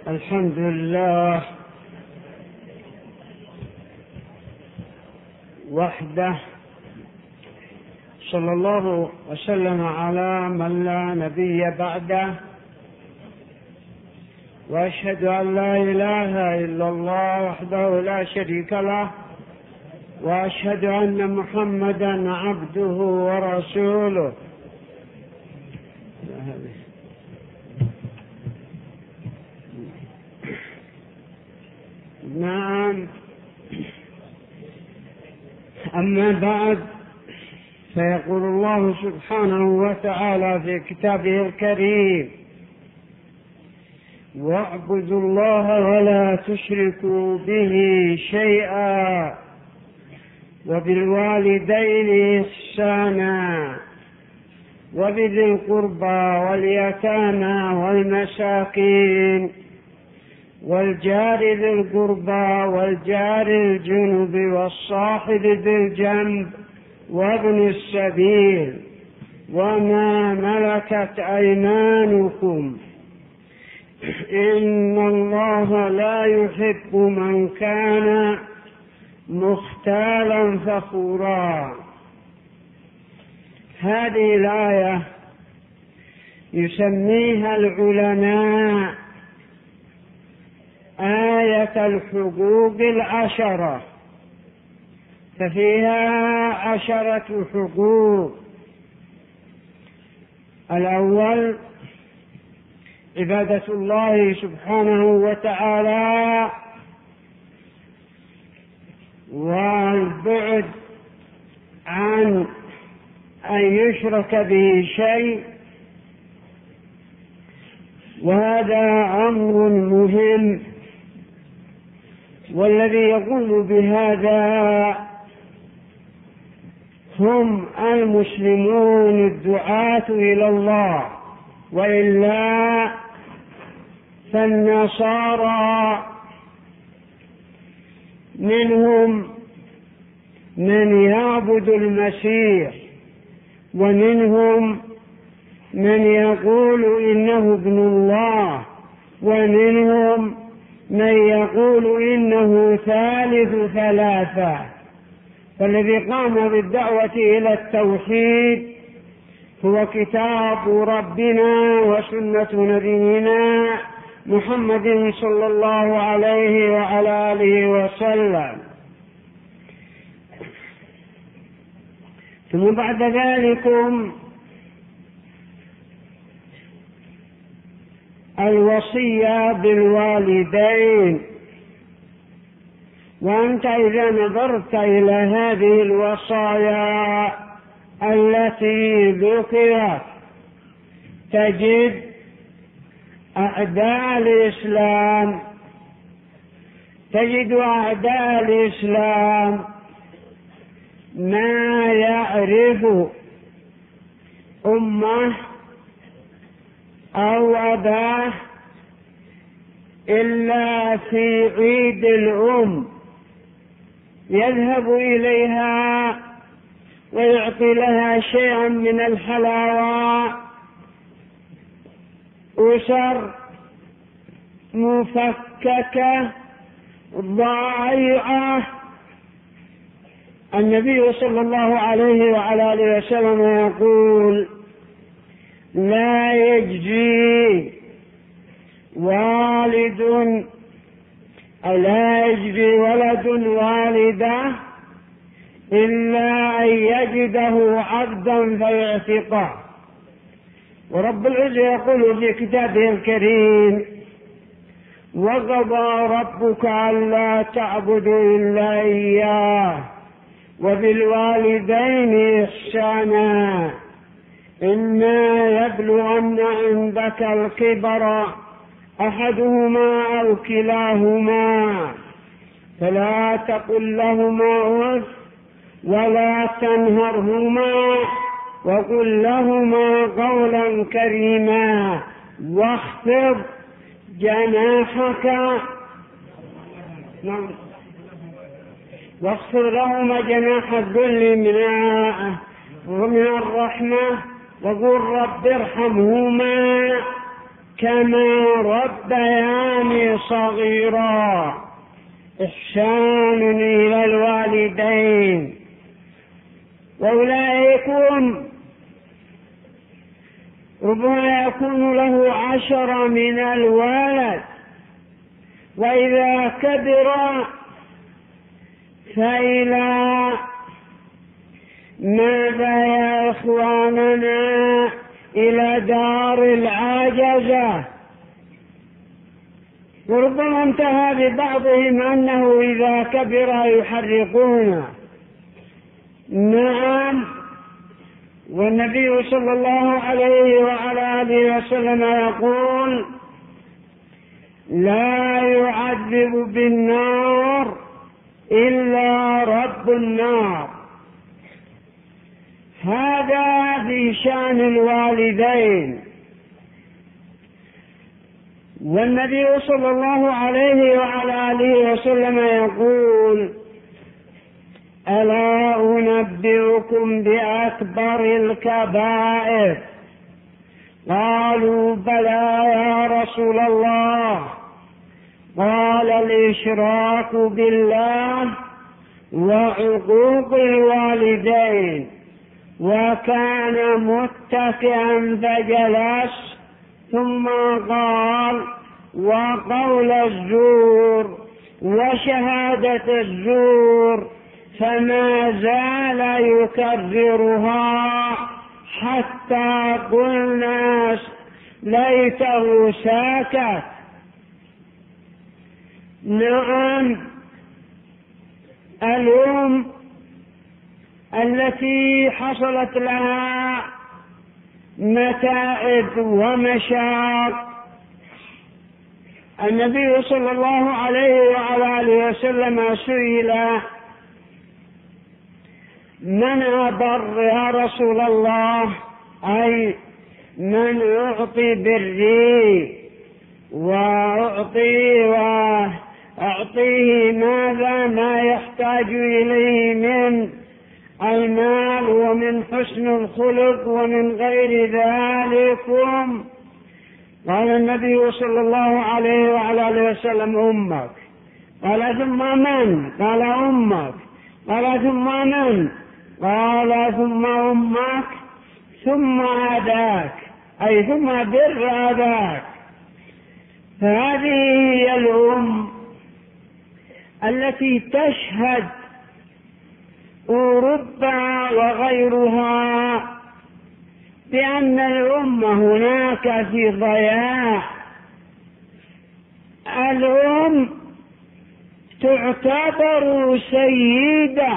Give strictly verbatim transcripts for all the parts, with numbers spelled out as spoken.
الحمد لله وحده، صلى الله وسلم على من لا نبي بعده، وأشهد أن لا إله إلا الله وحده لا شريك له، وأشهد أن محمدا عبده ورسوله. نعم، أما بعد، فيقول الله سبحانه وتعالى في كتابه الكريم: واعبدوا الله ولا تشركوا به شيئا وبالوالدين إحسانا وبذي القربى واليتامى والمساكين والجار ذي القربى والجار الجنب والصاحب بالجنب وابن السبيل وما ملكت أيمانكم إن الله لا يحب من كان مختالا فخورا. هذه الآية يسميها العلماء آية الحقوق العشرة، ففيها عشرة حقوق. الأول عبادة الله سبحانه وتعالى والبعد عن أن يشرك به شيء، وهذا أمر مهم، والذي يقول بهذا هم المسلمون الدعاة إلى الله، وإلا فالنصارى منهم من يعبد المسيح، ومنهم من يقول إنه ابن الله، ومنهم من يقول إنه ثالث ثلاثة. فالذي قام بالدعوة إلى التوحيد هو كتاب ربنا وسنة نبينا محمد صلى الله عليه وعلى آله وسلم. ثم بعد ذلك الوصية بالوالدين، وأنت إذا نظرت إلى هذه الوصايا التي ذكرت تجد أعداء الإسلام تجد أعداء الإسلام ما يعرف أمه أو أباه إلا في عيد الأم يذهب إليها ويعطي لها شيئا من الحلاوة، أسر مفككة ضائعة. النبي صلى الله عليه وعلى آله وسلم يقول: لا يجزي والد أو لا يجزي ولد والده إلا أن يجده عبدا فيعتقه. ورب العزة يقول في كتابه الكريم: وقضى ربك ألا تعبدوا إلا إياه وبالوالدين إحسانا إما يبلغن عندك الكبر أحدهما أو كلاهما فلا تقل لهما أف ولا تنهرهما وقل لهما قولا كريما واخفض جناحك نعم واخفض لهما جناح الذل من الرحمة وقل رب ارحمهما كما ربياني صغيرا. إحسان إلى الوالدين. وأولئكم ربما يكون له عشرة من الولد، وإذا كبر فإلى ماذا يا إخواننا؟ إلى دار العجزة. وربما انتهى ببعضهم أنه إذا كبر يحرقونه. نعم. والنبي صلى الله عليه وعلى آله وسلم يقول: لا يعذب بالنار إلا رب النار. هذا في شأن الوالدين. والنبي صلى الله عليه وعلى آله وسلم يقول: ألا أنبئكم بأكبر الكبائر؟ قالوا: بلى يا رسول الله. قال: الإشراك بالله وعقوق الوالدين. وكان متكئا فجلس، ثم قال: وقول الزور وشهادة الزور. فما زال يكررها حتى قلنا ليته ساكت. نعم. الأم التي حصلت لها متاعب ومشاق، النبي صلى الله عليه وعلى آله وسلم سئل: من أبر يا رسول الله؟ أي من أعطي بري وأعطي وأعطيه ماذا ما يحتاج إليه من المال ومن حسن الخلق ومن غير ذلك. قال النبي صلى الله عليه وعلى آله وسلم: أمك. قال: ثم من؟ قال: أمك. قال: ثم من؟ قال: ثم أمك، ثم أباك، أي ثم بر أباك. فهذه هي الأم التي تشهد أوروبا وغيرها بأن الأمة هناك في ضياع. الأم تعتبر سيدة،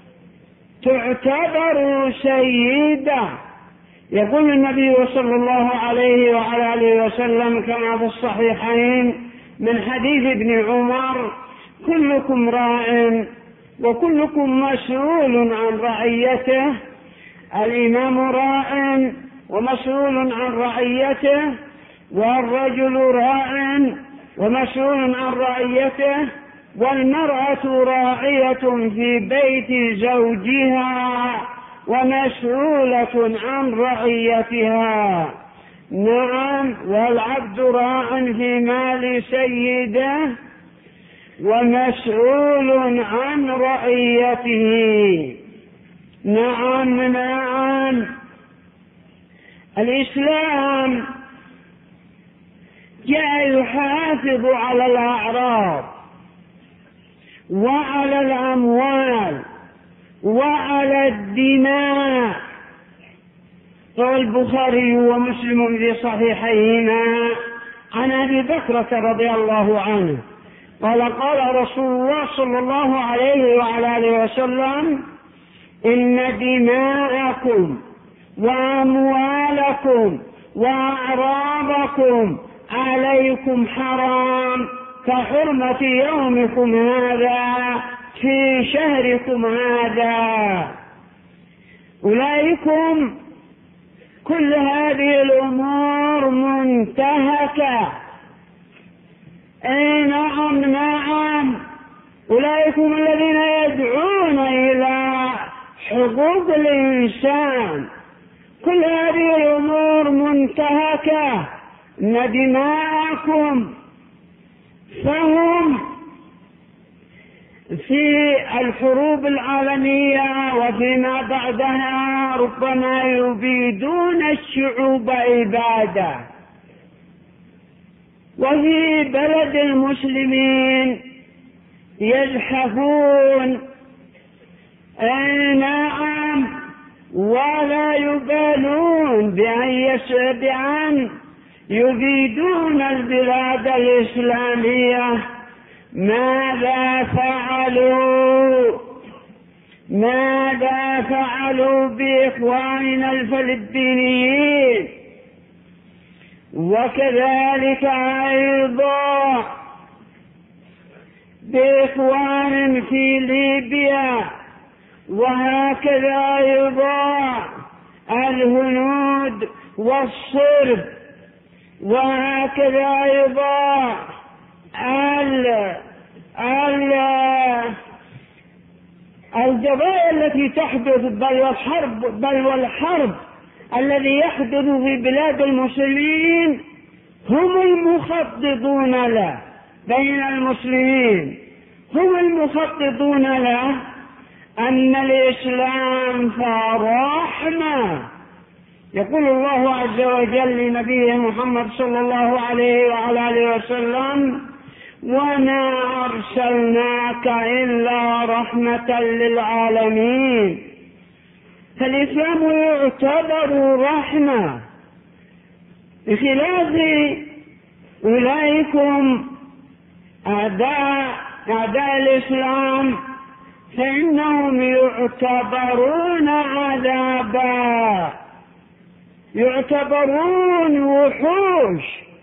تعتبر سيدة. يقول النبي صلى الله عليه وعلى آله وسلم كما في الصحيحين من حديث ابن عمر: كلكم راع وكلكم مسؤول عن رعيته. الإمام راع ومسؤول عن رعيته، والرجل راع ومسؤول عن رعيته، والمرأة راعية في بيت زوجها ومسؤولة عن رعيتها. نعم. والعبد راع في مال سيده ومسؤول عن رعيته. نعم. نعم. الإسلام جاء يحافظ على الأعراض وعلى الأموال وعلى الدماء. روى البخاري ومسلم في صحيحيهما عن أبي بكرة رضي الله عنه قال: قال رسول الله صلى الله عليه وعلى آله وسلم: إن دماءكم وأموالكم وأعراضكم عليكم حرام كحرمة يومكم هذا في شهركم هذا. أولئكم كل هذه الأمور منتهكة. أي نعم. نعم. أولئكم الذين يدعون إلى حقوق الإنسان. كل هذه الأمور منتهكة إن دماءكم، فهم في الحروب العالمية وفيما بعدها ربما يبيدون الشعوب إبادة، وفي بلد المسلمين يزحفون نعم ولا يبالون بأن يبيدون البلاد الإسلامية. ماذا فعلوا ماذا فعلوا بإخواننا الفلبينيين؟ وكذلك أيضا بإخوان في ليبيا، وهكذا أيضا الهنود والصرب، وهكذا أيضا ال ال الجزائر التي تحدث، بل والحرب بل والحرب الذي يحدث في بلاد المسلمين هم المخططون له بين المسلمين، هم المخططون له أن الإسلام فرحمة. يقول الله عز وجل لنبيه محمد صلى الله عليه وعلى آله وسلم: وما أرسلناك إلا رحمة للعالمين. فالإسلام يعتبر رحمة، بخلاف أولئكم أعداء أعداء الإسلام فإنهم يعتبرون عذابا، يعتبرون وحوش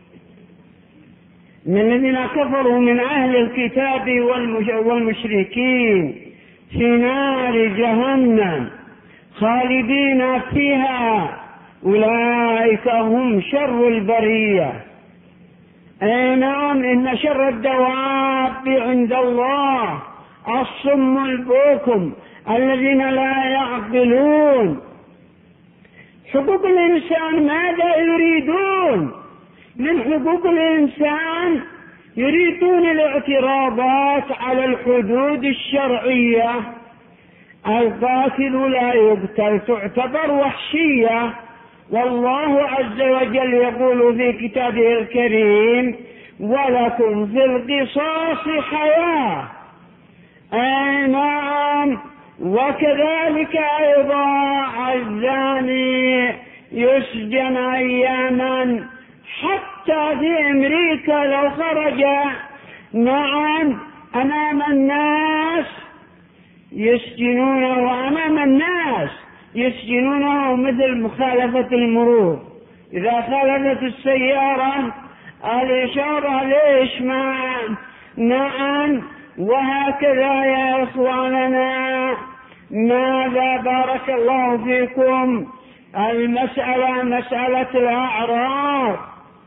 من الذين كفروا من أهل الكتاب والمشركين في نار جهنم خالدين فيها، أولئك هم شر البرية. أي نعم، إن شر الدواب عند الله الصم البكم الذين لا يعقلون. حقوق الإنسان ماذا يريدون؟ من حقوق الإنسان يريدون الاعتراضات على الحدود الشرعية. القاتل لا يقتل تعتبر وحشية، والله عز وجل يقول في كتابه الكريم: ولكم في القصاص حياة. أي نعم، وكذلك أيضا الزاني يسجن أياما، حتى في أمريكا لو خرج نعم أمام الناس يسجنونه، أمام الناس يسجنونه مثل مخالفة المرور. إذا خالفت السيارة الإشارة ليش ما نعم. وهكذا يا إخواننا، ماذا بارك الله فيكم المسألة مسألة الأعراض،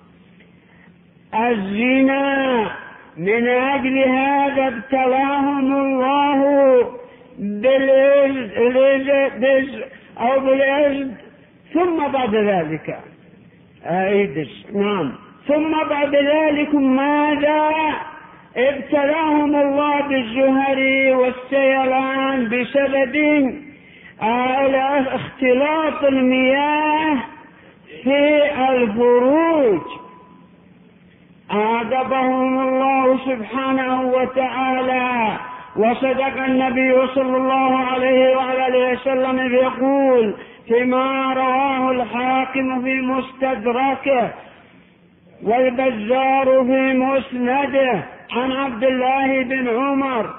الزنا، من أجل هذا ابتلاهم الله بالإز أو بالإز ثم بعد ذلك أيدس نعم ثم بعد ذلك ماذا ابتلاهم الله بالزهر والسيلان بسبب اختلاط المياه في الفروج. أعجبهم الله سبحانه وتعالى. وصدق النبي صلى الله عليه وعلى آله وسلم يقول فيما رواه الحاكم في مستدركه والبزار في مسنده عن عبد الله بن عمر: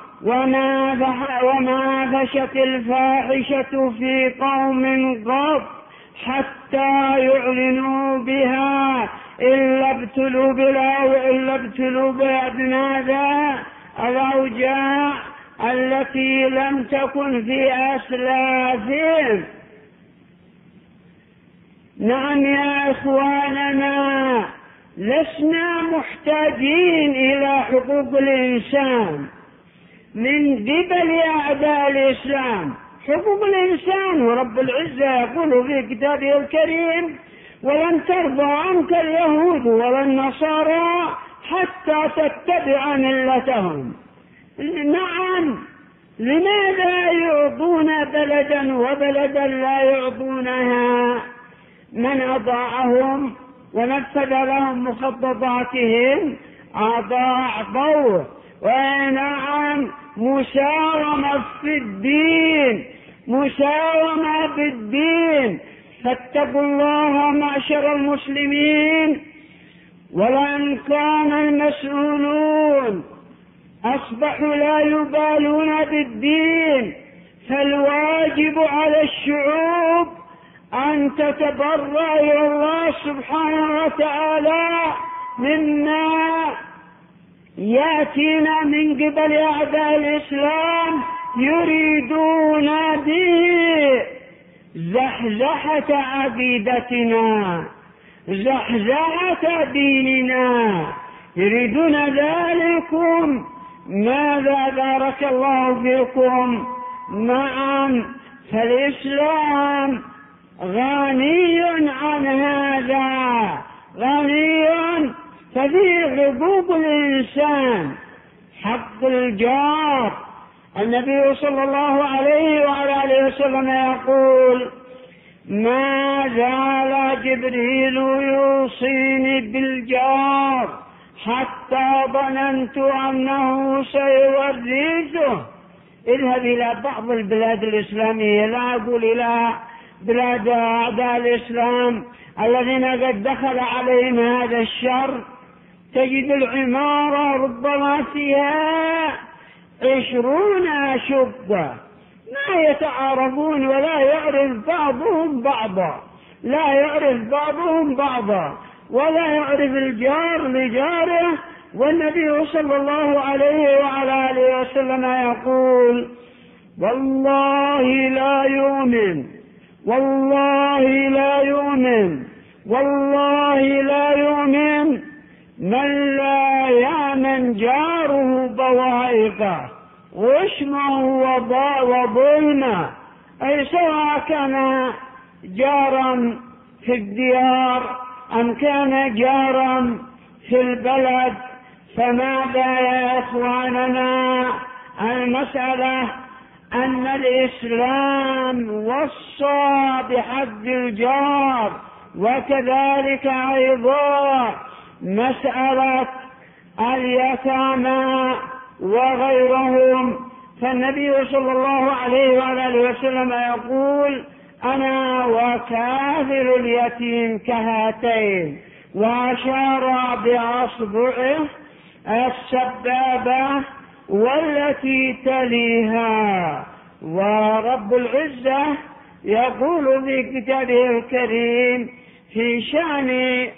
وما فشت الفاحشة في قوم قط حتى يعلنوا بها إلا ابتلوا بلا إلا ابتلوا بأدناها الأوجاع التي لم تكن في أسلافهم. نعم يا إخواننا، لسنا محتاجين إلى حقوق الإنسان من قبل أعداء الإسلام. حقوق الإنسان ورب العزة يقول في كتابه الكريم: ولن ترضى عنك اليهود ولا النصارى حتى تتبع ملتهم. نعم، لماذا يعطون بلدا وبلدا لا يعطونها؟ من أضاعهم ونفذ لهم مخططاتهم أضاع ضوء. ونعم، مساومة في الدين، مساومة بالدين. فاتقوا الله معشر المسلمين. ولأن كان المسؤولون أصبحوا لا يبالون بالدين، فالواجب على الشعوب أن تتبرأ إلى الله سبحانه وتعالى مما يأتينا من قبل أعداء الإسلام يريدون به زحزحة عقيدتنا، زحزحة ديننا، يريدون ذلكم. ماذا بارك الله فيكم؟ نعم، فالإسلام غني عن هذا، غني. ففي حقوق الإنسان، حق الجار. النبي صلى الله عليه وعلى آله وسلم يقول: ما زال جبريل يوصيني بالجار حتى ظننت أنه سيورثه. اذهب إلى بعض البلاد الإسلامية، لا أقول إلى بلاد أعداء الإسلام الذين قد دخل عليهم هذا الشر، تجد العمارة ربما فيها عشرون شقة، ما يتعارفون ولا يعرف بعضهم بعضا، لا يعرف بعضهم بعضا، ولا يعرف الجار لجاره. والنبي صلى الله عليه وعلى آله وسلم يقول: والله لا يؤمن، والله لا يؤمن، والله لا يؤمن من لا يأمن جاره بوائقه وشمه وظلمه. أي سواء كان جارا في الديار أم كان جارا في البلد. فماذا يا إخواننا؟ المسألة أن الإسلام وصى بحق الجار، وكذلك أيضا مسألة اليتامى وغيرهم. فالنبي صلى الله عليه وآله وسلم يقول: أنا وكافل اليتيم كهاتين، وأشار بأصبعه السبابة والتي تليها. ورب العزة يقول في كتابه الكريم في شأن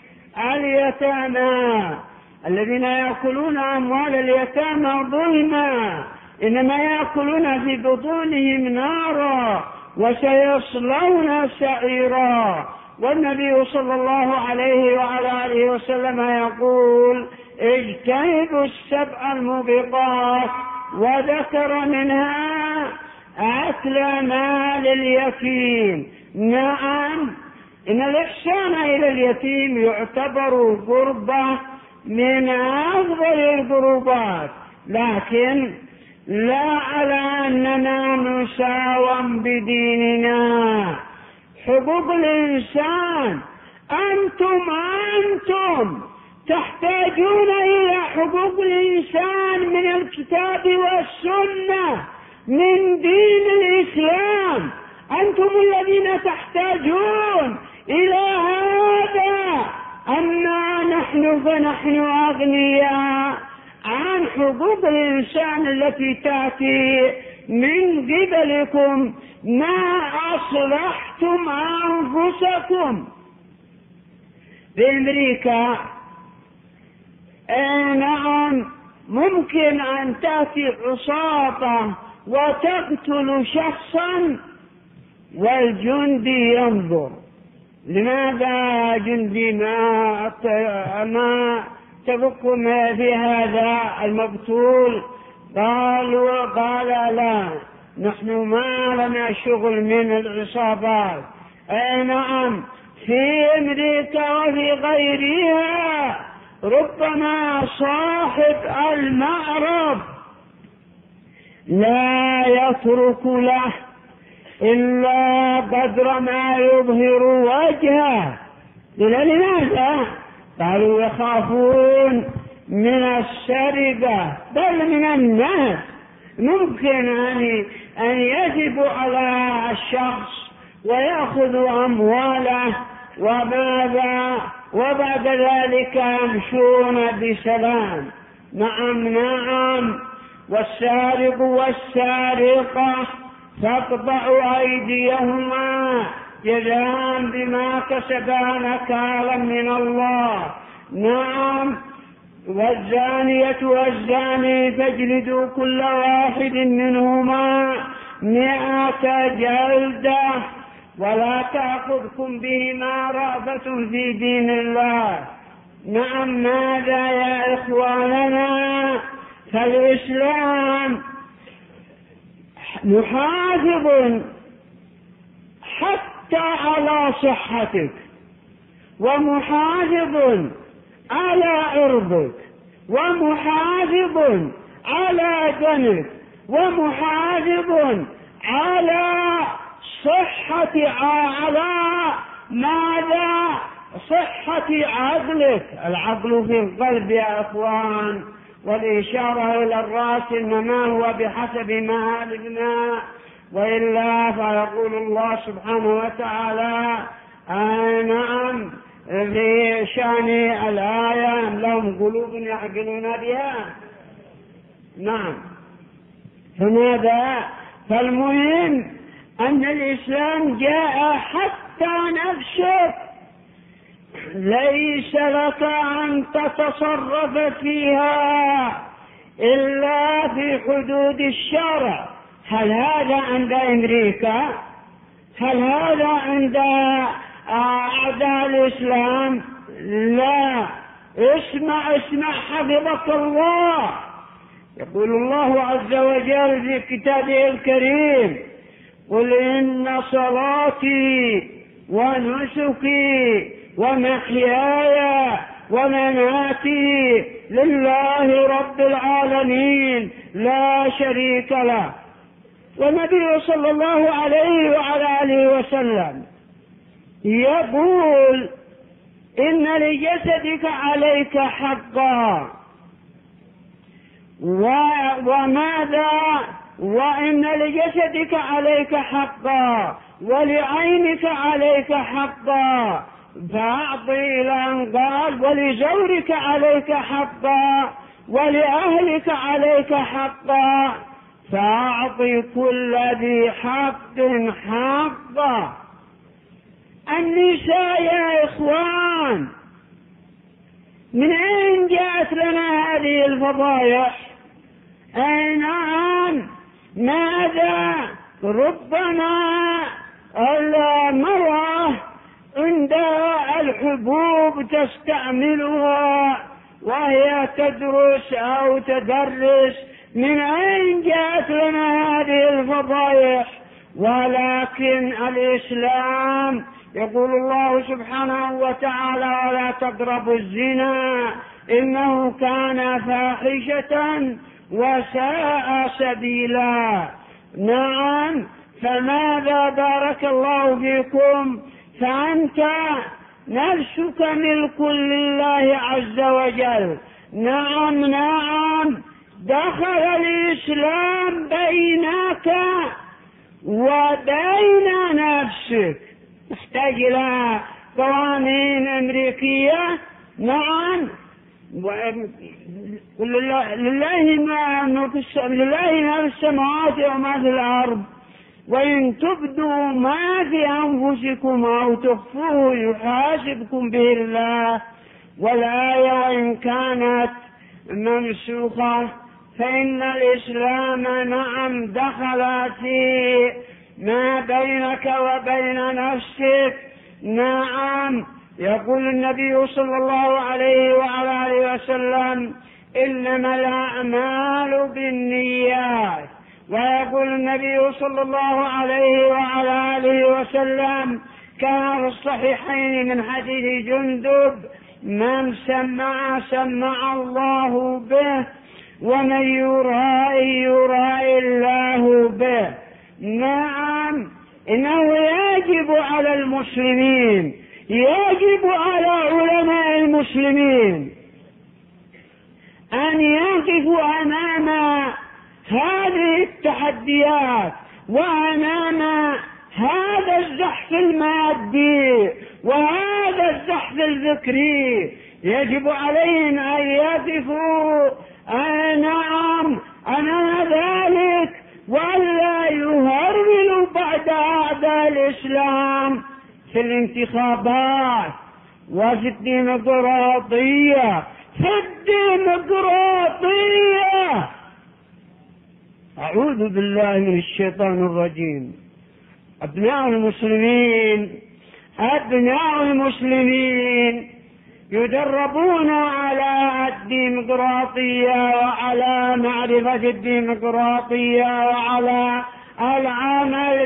اليتامى: الذين يأكلون أموال اليتامى ظلما إنما يأكلون في بطونهم نارا وسيصلون سعيرا. والنبي صلى الله عليه وعلى آله وسلم يقول: اجتنبوا السبع الموبقات، وذكر منها أكل مال اليتيم. نعم، إن الإحسان إلى اليتيم يعتبر قربة من أفضل القربات، لكن لا على أننا نساوم بديننا. حقوق الإنسان، أنتم أنتم تحتاجون إلى حقوق الإنسان من الكتاب والسنة، من دين الإسلام. أنتم الذين تحتاجون إلى هذا. أما نحن فنحن أغنياء عن حقوق الإنسان التي تأتي من قبلكم. ما أصلحتم أنفسكم. في أمريكا آه نعم ممكن أن تأتي عصابة وتقتل شخصا والجندي ينظر. لماذا جندي ما ما تبقم في هذا المقتول؟ قالوا قال لا، نحن ما لنا شغل من العصابات. اي نعم، في أمريكا وفي غيرها ربما صاحب المعرض لا يترك له إلا قدر ما يظهر وجهه. لماذا؟ قالوا يخافون من السرقة بل من الناس. ممكن أن يجب على الشخص ويأخذ أمواله وماذا وبعد ذلك يمشون بسلام. نعم نعم. والسارق والسارقة تقطع أيديهما جزاء بما كسبا نكالا من الله. نعم. والزانية والزاني فاجلدوا كل واحد منهما مئة جلدة ولا تأخذكم بهما رأفة في دين الله. نعم. ماذا يا إخواننا؟ فالإسلام محافظ حتى على صحتك، ومحافظ على عرضك، ومحافظ على دمك، ومحافظ على صحة على ماذا؟ صحة عقلك. العقل في القلب يا أخوان، والإشارة إلى الرأس إنما هو بحسب ما ألفنا، وإلا فيقول الله سبحانه وتعالى آه نعم في شأن الآية لهم قلوب يعقلون بها. نعم. فماذا؟ فالمهم أن الإسلام جاء حتى نفسك ليس لك أن تتصرف فيها إلا في حدود الشرع. هل هذا عند أمريكا؟ هل هذا عند أعداء الإسلام؟ لا. اسمع اسمع حفظك الله. يقول الله عز وجل في كتابه الكريم: قل إن صلاتي ونسكي ومحياي ومماتي لله رب العالمين لا شريك له. والنبي صلى الله عليه وعلى آله وسلم يقول: إن لجسدك عليك حقا، وماذا؟ وإن لجسدك عليك حقا، ولعينك عليك حقا، فأعطي إلى أن قال: ولزورك عليك حقا، ولأهلك عليك حقا، فأعطي كل ذي حق حقا. النساء يا إخوان، من أين جاءت لنا هذه الفضائح؟ أي نعم. ماذا؟ ربما المرأة عندها الحبوب تستعملها وهي تدرس أو تدرس. من أين جاءت لنا هذه الفضائح؟ ولكن الإسلام يقول الله سبحانه وتعالى: ولا تقربوا الزنا إنه كان فاحشة وساء سبيلا. نعم. فماذا؟ بارك الله فيكم. فأنت نفسك ملك لله عز وجل. نعم نعم. دخل الإسلام بينك وبين نفسك. نحتاج إلى قوانين أمريكية. نعم. لله ما لله ما في السماوات وما في الأرض، وإن تبدوا ما في أنفسكم أو تخفوه يحاسبكم به الله. والآية وإن كانت منسوخة فإن الإسلام نعم دخل في ما بينك وبين نفسك. نعم. يقول النبي صلى الله عليه وعلى آله وسلم: إنما الأعمال بالنيات. ويقول النبي صلى الله عليه وعلى آله وسلم: كان في الصحيحين من حديث جندب: من سمع سمع الله به، ومن يرائي يرائي الله به. نعم، إنه يجب على المسلمين، يجب على علماء المسلمين أن يقفوا أمام هذه التحديات وأمام هذا الزحف المادي وهذا الزحف الفكري. يجب عليهم أن يقفوا آه نعم أمام ذلك، ولا يهرولوا بعد أعداء الإسلام في الانتخابات وفي الديمقراطية في الديمقراطية. أعوذ بالله من الشيطان الرجيم. أبناء المسلمين أبناء المسلمين يدربون على الديمقراطية وعلى معرفة الديمقراطية وعلى العمل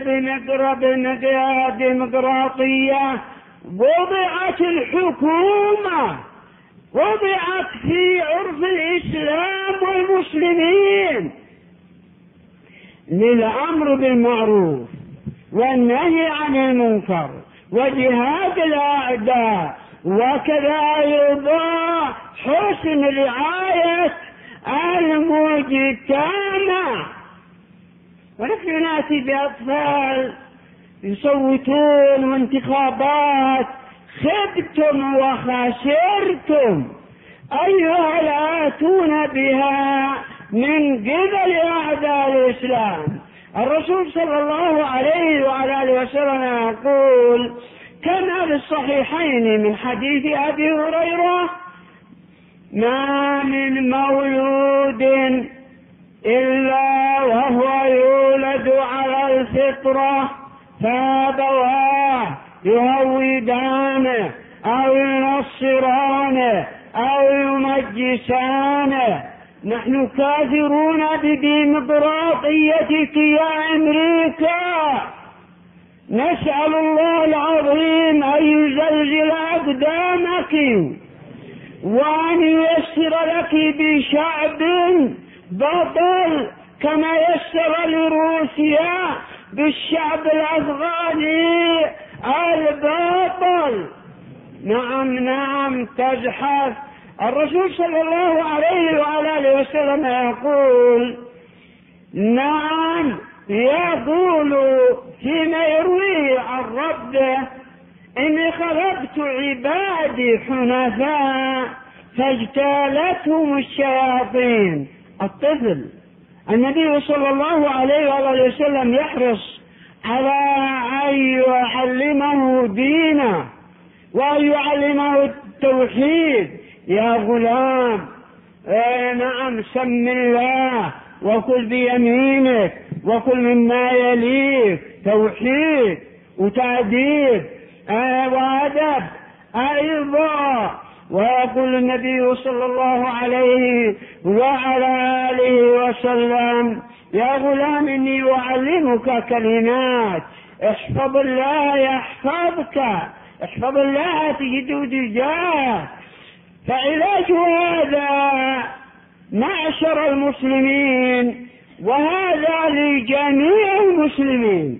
بالديمقراطية. وضعت الحكومة، وضعت في عرف الإسلام والمسلمين للأمر بالمعروف والنهي عن المنكر وجهاد الأعداء، وكذا أيضا حسن رعاية المجتمع. ونحن نأتي بأطفال يصوتون وانتخابات، خبتم وخسرتم أيها الآتون بها من قبل أعداء الإسلام. الرسول صلى الله عليه وعلى آله وسلم يقول كما في الصحيحين من حديث أبي هريرة: ما من مولود إلا وهو يولد على الفطرة، فأبواه يهودانه أو ينصرانه أو يمجسانه. نحن كافرون بديمقراطيتك يا أمريكا، نسأل الله العظيم أن يزلزل أقدامك وأن ييسر لك بشعب بطل كما يسر لروسيا بالشعب الأفغاني الباطل. نعم نعم تزحف. الرسول صلى الله عليه وعلى آله وسلم يقول نعم يقول فيما يرويه عن ربه: إني خلقت عبادي حنفاء فاجتالتهم الشياطين. الطفل النبي صلى الله عليه وآله وسلم يحرص على أن يعلمه دينه وأن يعلمه التوحيد. يا غلام آه نعم سم الله وكل بيمينك وكل مما يليك، توحيد وتأديب آه وأدب أيضا. ويقول النبي صلى الله عليه وعلى آله وسلم: يا غلام إني أعلمك كلمات، احفظ الله يحفظك، احفظ الله تجده تجاه. فعلاج هذا معشر المسلمين، وهذا لجميع المسلمين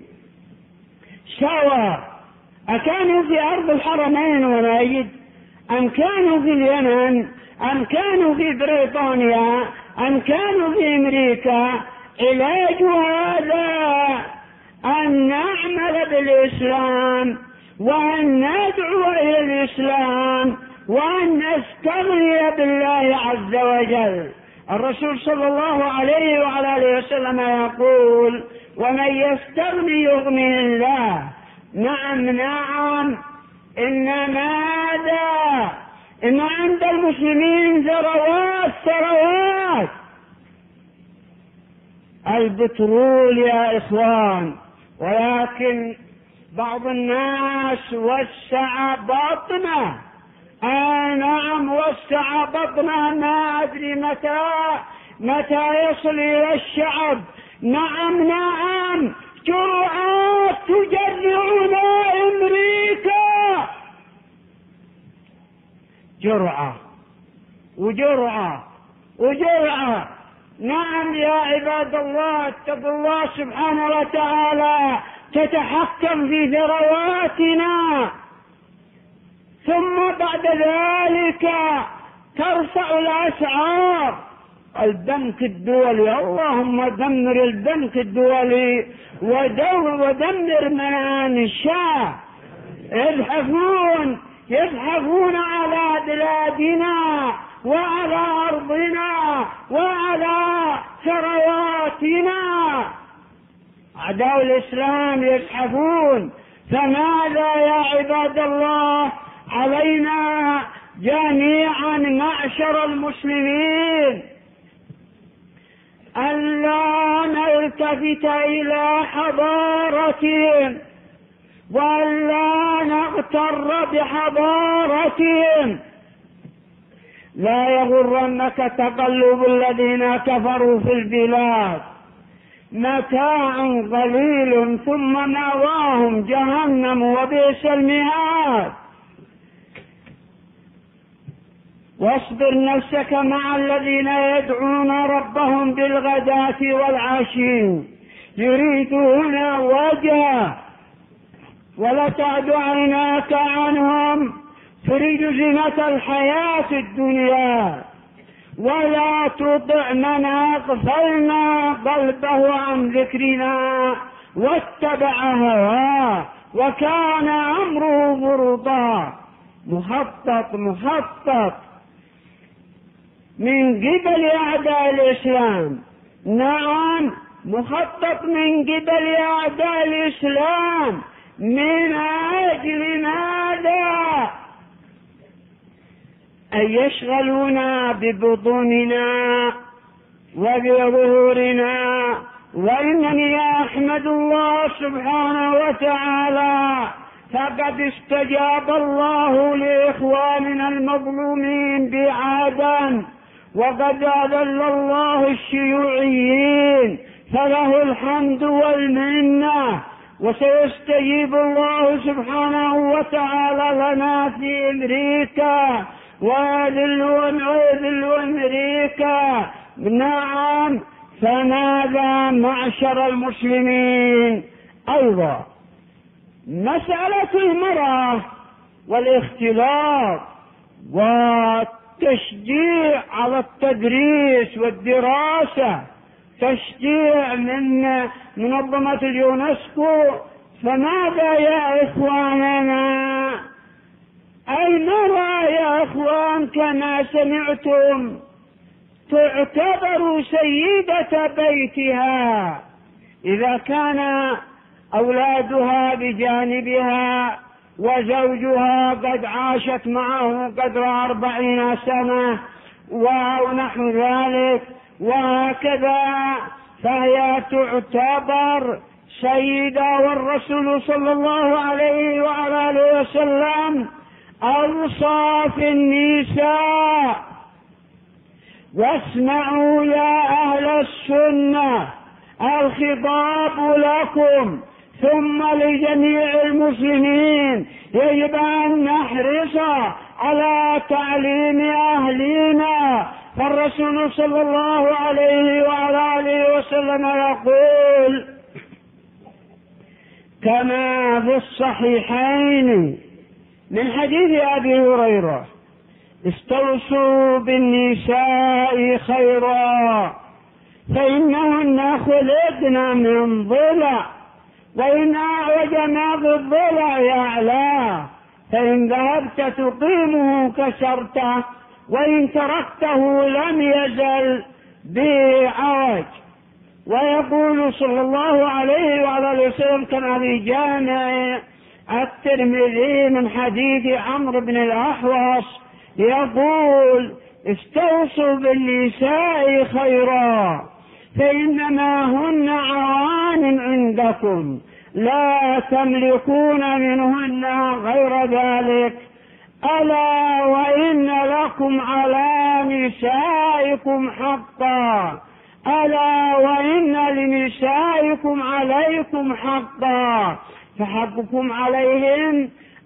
سواء أكانوا في أرض الحرمين والمسجد أم كانوا في اليمن أم كانوا في بريطانيا أم كانوا في أمريكا. علاج هذا أن نعمل بالإسلام وأن ندعو إلى الإسلام وأن نستغني بالله عز وجل. الرسول صلى الله عليه وعلى آله وسلم يقول: ومن يستغني يغني الله. نعم نعم إن ماذا إن عند المسلمين ثروات ثروات البترول يا إخوان، ولكن بعض الناس وسع بطنه. آه نعم وسع بطنه، ما أدري متى متى يصل إلى الشعب. نعم نعم جرعات تجرعنا أمريكا جرعة وجرعة وجرعة. نعم يا عباد الله، اتقوا الله سبحانه وتعالى، تتحكم في ثرواتنا، ثم بعد ذلك ترفع الأسعار. البنك الدولي، اللهم دمر البنك الدولي ودمر منشاه. يزحفون يزحفون على بلادنا وعلى أرضنا وعلى ثرواتنا. أعداء الإسلام يزحفون. فماذا يا عباد الله علينا جميعا معشر المسلمين؟ ألا نلتفت إلى حضارتهم وألا نغتر بحضارتهم. لا يغرنك تقلب الذين كفروا في البلاد، متاع قليل ثم مأواهم جهنم وبئس المهاد. واصبر نفسك مع الذين يدعون ربهم بالغداة والعشي يريدون وجهه ولا تعد عيناك عنهم تريد زينة الحياة الدنيا، ولا تطع من أغفلنا قلبه عن ذكرنا واتبع هواه وكان أمره فرطا. مخطط مخطط من قبل أعداء الإسلام. نعم، مخطط من قبل أعداء الإسلام. من أجل ماذا؟ أن يشغلونا ببطوننا وبظهورنا. وإنني أحمد الله سبحانه وتعالى، فقد استجاب الله لإخواننا المظلومين بعادا، وقد أذل الله الشيوعيين، فله الحمد والمنة. وسيستجيب الله سبحانه وتعالى لنا في أمريكا ويذل أمريكا. نعم، فماذا معشر المسلمين؟ أيضا مسألة المرأة والاختلاط والتشجيع على التدريس والدراسة، تشجيع من منظمة اليونسكو. فماذا يا إخواننا؟ المرأة يا إخوان كما سمعتم تعتبر سيدة بيتها إذا كان أولادها بجانبها وزوجها قد عاشت معه قدر أربعين سنة ونحو ذلك، وهكذا فهي تعتبر سيدة. والرسول صلى الله عليه وعلى آله وسلم أوصى في النساء. واسمعوا يا أهل السنة، الخطاب لكم ثم لجميع المسلمين. يجب أن نحرص على تعليم أهلنا. فالرسول صلى الله عليه وعلى آله وسلم يقول كما في الصحيحين من حديث أبي هريرة: استوصوا بالنساء خيرا فإنهن خلقن من ضلع، وإن أعوج ما في الضلع يعلاه، فإن ذهبت تقيمه كسرته، وإن تركته لم يزل بعوج. ويقول صلى الله عليه وعلى آله وسلم كما في جامع الترمذي من حديث عمرو بن الأحوص يقول: استوصوا بالنساء خيرا فإنما هن عوان عندكم لا تملكون منهن غير ذلك. ألا وإن لكم على نسائكم حقا، ألا وإن لنسائكم عليكم حقا، فحقكم عليهم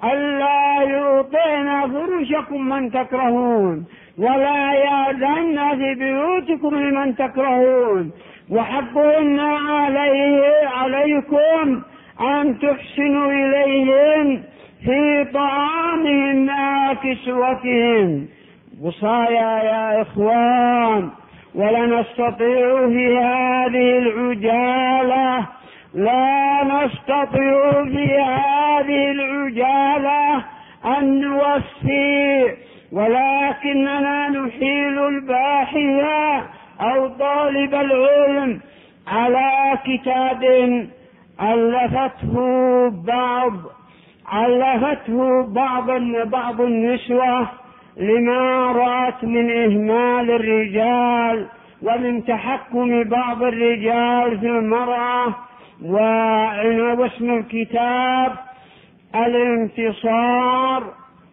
ألا يوطئن فرشكم من تكرهون، ولا يأذن في بيوتكم لمن تكرهون، وحقهن عليه عليكم أن تحسنوا إليهن في طعامهن وكسوتهن. وصايا يا إخوان، ولا نستطيع في هذه العجالة لا نستطيع في هذه العجالة أن نوفي، ولكننا نحيل الباحث أو طالب العلم على كتاب ألفته بعض ألفته بعض بعض النسوة لما رأت من إهمال الرجال ومن تحكم بعض الرجال في المرأة. واسم الكتاب الانتصار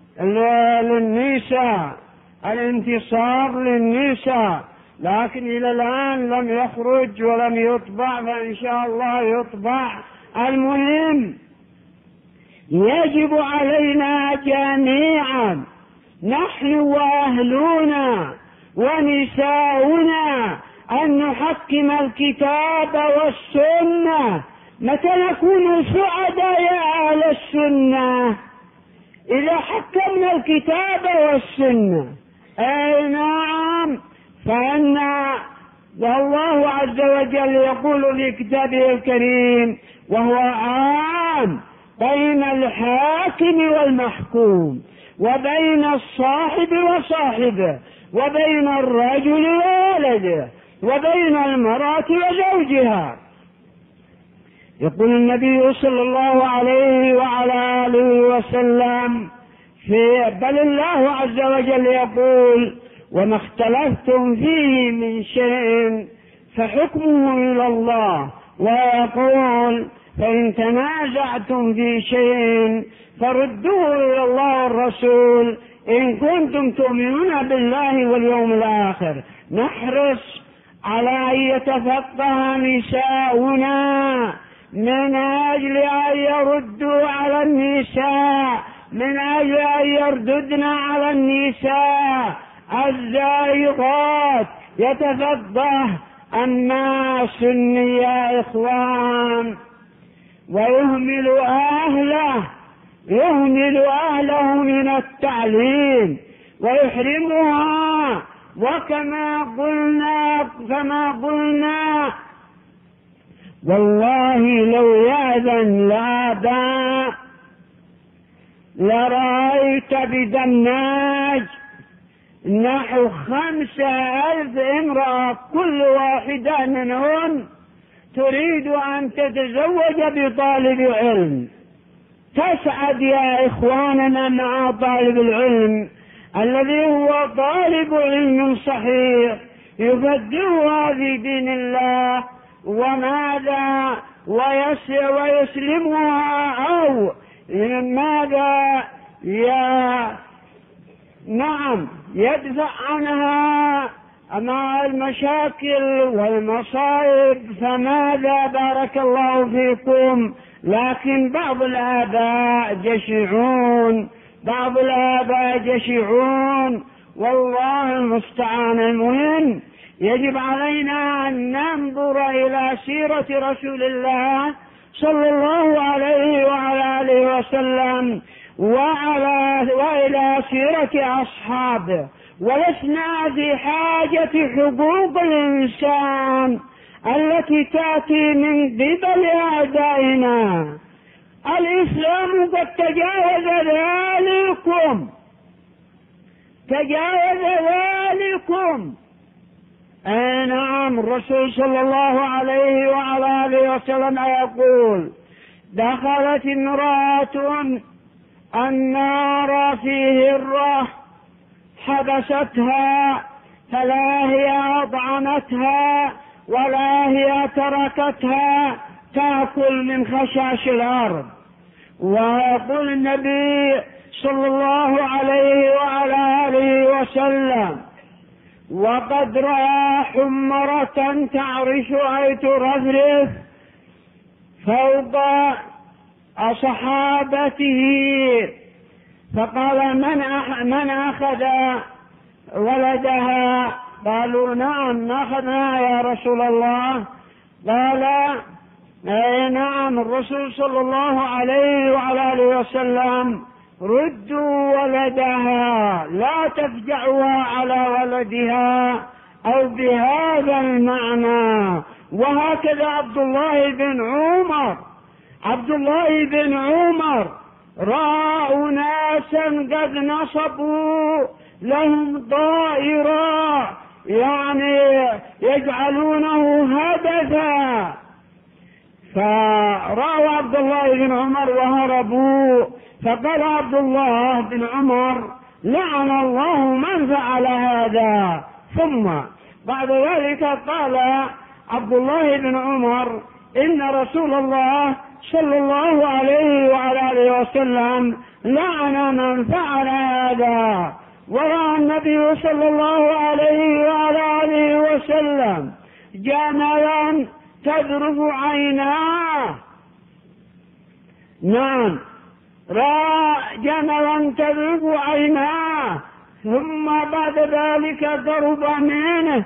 للنساء الانتصار للنساء، لكن إلى الآن لم يخرج ولم يطبع، فإن شاء الله يطبع. المهم يجب علينا جميعا، نحن وأهلنا ونساؤنا، أن نحكم الكتاب والسنة. متى نكون سعداء يا أهل السنة؟ إذا حكمنا الكتاب والسنة. أي نعم، فإن الله عز وجل يقول في كتابه الكريم، وهو عام بين الحاكم والمحكوم، وبين الصاحب وصاحبه، وبين الرجل وولده، وبين المرأة وزوجها. يقول النبي صلى الله عليه وعلى آله وسلم في بل الله عز وجل يقول: وما اختلفتم فيه من شيء فحكمه إلى الله. ويقول: فإن تنازعتم في شيء فردوه إلى الله والرسول إن كنتم تؤمنون بالله واليوم الآخر. نحرص على أن يتفقه نساؤنا من أجل أن يردوا على النساء، من أجل أن يرددن على النساء الزائغات، يتفقه الناس يا إخوان، ويهمل أهله يهمل أهله من التعليم ويحرمها. وكما قلنا كما قلنا والله لو يأذن لابا لرأيت بدماج نحو خمسة ألف امرأة، كل واحدة منهن تريد أن تتزوج بطالب علم. تسعد يا إخواننا مع طالب العلم الذي هو طالب علم صحيح يفقهها في دين الله وماذا ويسلمها، أو ماذا يا نعم يدفع عنها مع المشاكل والمصائب. فماذا بارك الله فيكم. لكن بعض الآباء جشعون بعض الآباء جشعون والله المستعان. المهم يجب علينا أن ننظر إلى سيرة رسول الله صلى الله عليه وعلى آله وسلم وعلى وإلى سيرة أصحابه، ولسنا في حاجة حقوق الإنسان التي تأتي من قبل أعدائنا. الإسلام قد تجاوز ذلكم تجاوز ذلكم أي نعم. الرسول صلى الله عليه وعلى آله وسلم يقول: دخلت امرأة النار في هرة حبستها، فلا هي أطعمتها ولا هي تركتها تأكل من خشاش الأرض. ويقول النبي صلى الله عليه وعلى آله وسلم: وقد رأى حمرة تعرش أي ترفرف فوق صحابته، فقال من من أخذ ولدها؟ قالوا نعم أخذنا يا رسول الله. قال أي نعم الرسول صلى الله عليه وعلى آله وسلم ردوا ولدها لا تفجعوها على ولدها، أو بهذا المعنى. وهكذا عبد الله بن عمر عبد الله بن عمر رأى ناسا قد نصبوا لهم ضائرا، يعني يجعلونه هدفا، فرأوا عبد الله بن عمر وهربوا. فقال عبد الله بن عمر لعن الله من فعل هذا. ثم بعد ذلك قال عبد الله بن عمر إن رسول الله صلى الله عليه وعلى آله وسلم لعن من فعل هذا. ورأى النبي صلى الله عليه وعلى آله وسلم جملا تذرف عيناه، نعم رأى جملا تذرف عيناه، ثم بعد ذلك ضرب منه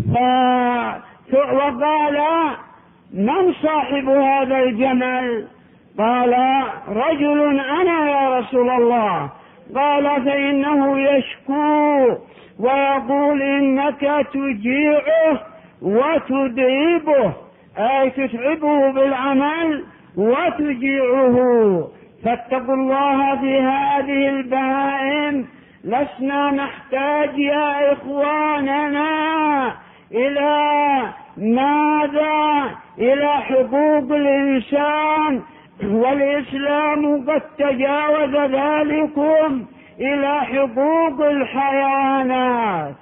وقال من صاحب هذا الجمل؟ قال رجل أنا يا رسول الله. قال فإنه يشكو ويقول إنك تجيعه وتدعبه، أي تتعبه بالعمل وتجيعه، فاتقوا الله في هذه البهائم. لسنا نحتاج يا إخواننا إلى ماذا؟ إلى حقوق الإنسان، والإسلام قد تجاوز ذلكم إلى حقوق الحيوانات.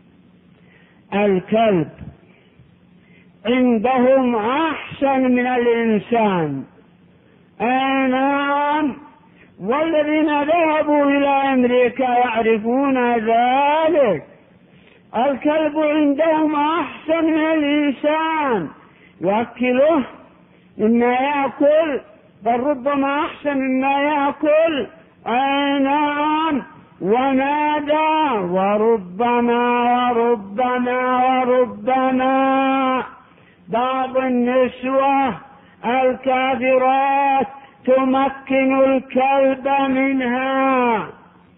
الكلب عندهم أحسن من الإنسان، أي نعم، والذين ذهبوا إلى أمريكا يعرفون ذلك. الكلب عندهم أحسن من الإنسان، يأكله مما يأكل، بل ربما أحسن مما يأكل، أي نعم. ونادى وربما وربما وربما بعض النسوة الكافرات تمكن الكلب منها.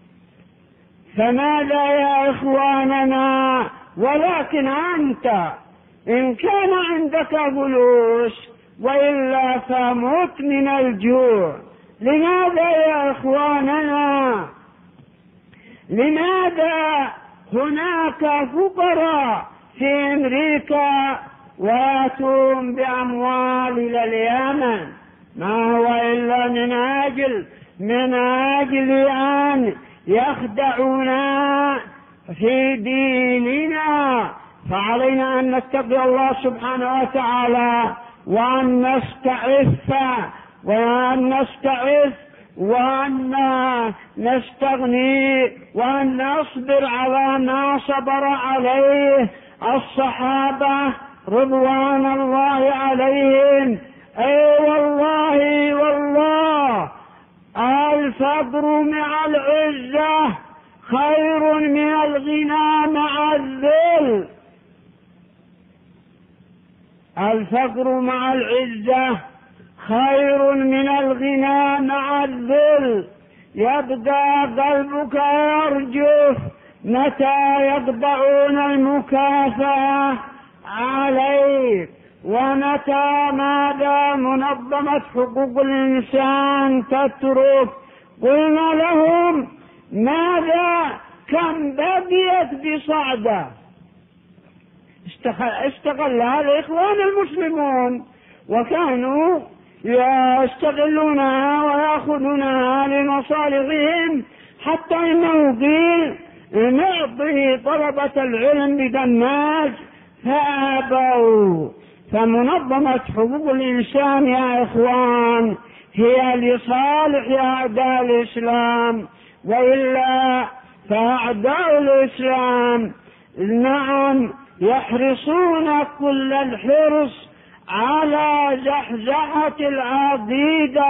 فماذا يا إخواننا؟ ولكن أنت إن كان عندك فلوس وإلا فمت من الجوع. لماذا يا إخواننا؟ لماذا هناك فقراء في أمريكا ويأتون بأموال إلى اليمن؟ ما هو إلا من أجل من أجل أن يخدعونا في ديننا. فعلينا أن نتقي الله سبحانه وتعالى، وأن نستعف وأن نستعف وأن نستغني وأن نصبر على ما صبر عليه الصحابة رضوان الله عليهم. أي والله والله الفقر مع العزة خير من الغنى مع الذل. الفقر مع العزة خير من الغنى مع الذل. يبقى قلبك يرجف متى يقطعون المكافأة عليك، ومتى ماذا منظمة حقوق الإنسان تترك. قلنا لهم ماذا؟ كم بقيت بصعدة؟ استغلها الإخوان المسلمون، وكانوا يستغلونها ويأخذونها لمصالحهم، حتى إنه قيل نعطي طلبة العلم بدماج فأبوا. فمنظمة حقوق الإنسان يا إخوان هي لصالح أعداء الإسلام، وإلا فأعداء الإسلام نعم يحرصون كل الحرص على زحزحة العقيدة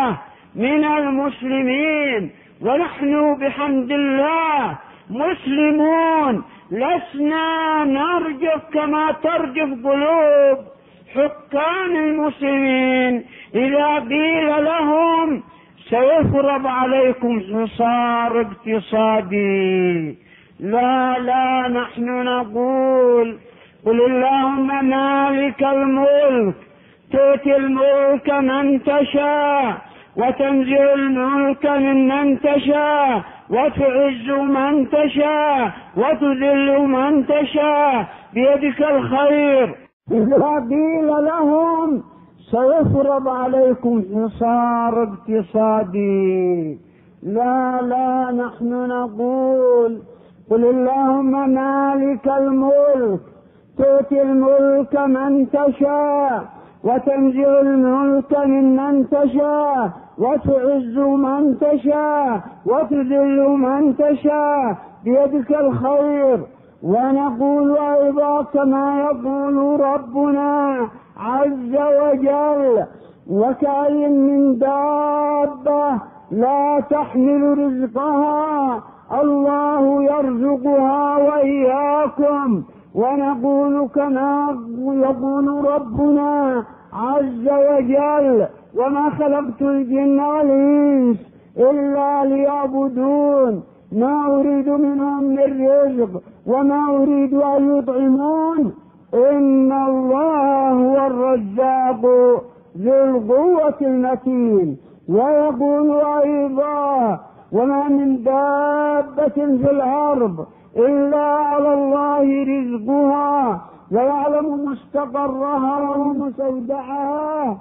من المسلمين، ونحن بحمد الله مسلمون، لسنا نرجف كما ترجف قلوب حكام المسلمين إذا قيل لهم سيفرض عليكم حصار اقتصادي. لا لا، نحن نقول قل اللهم مالك الملك تؤتي الملك من تشاء وتنزع الملك ممن تشاء وتعز من تشاء وتذل من تشاء بيدك الخير. إذا قيل لهم سيفرض عليكم حصار اقتصادي، لا لا، نحن نقول قل اللهم مالك الملك تؤتي الملك من تشاء وتنزع الملك ممن تشاء وتعز من تشاء وتذل من تشاء بيدك الخير. ونقول أيضا كما يقول ربنا عز وجل وكأين من دابة لا تحمل رزقها الله يرزقها وإياكم. ونقول كما يقول ربنا عز وجل وما خلقت الجن والإنس إلا ليعبدون ما أريد منهم من رزق وما أريد أن يطعمون إن الله هو الرزاق ذو القوة المتين. ويقول أيضا وما من دابة في الأرض إلا على الله رزقها ويعلم مستقرها ومستودعها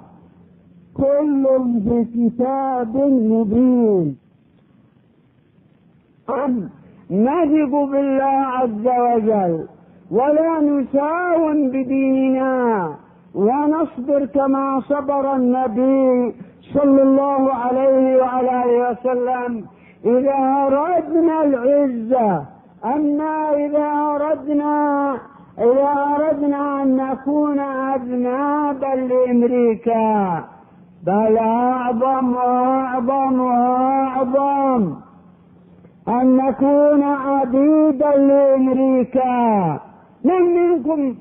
كل في كتاب مبين. نثق بالله عز وجل ولا نساوم بديننا ونصبر كما صبر النبي صلى الله عليه وعلى آله وسلم إذا أردنا العزة. أما إذا أردنا إذا أردنا أن نكون أذنابا لأمريكا بل أعظم وأعظم وأعظم أن نكون عبيدا لأمريكا. من منكم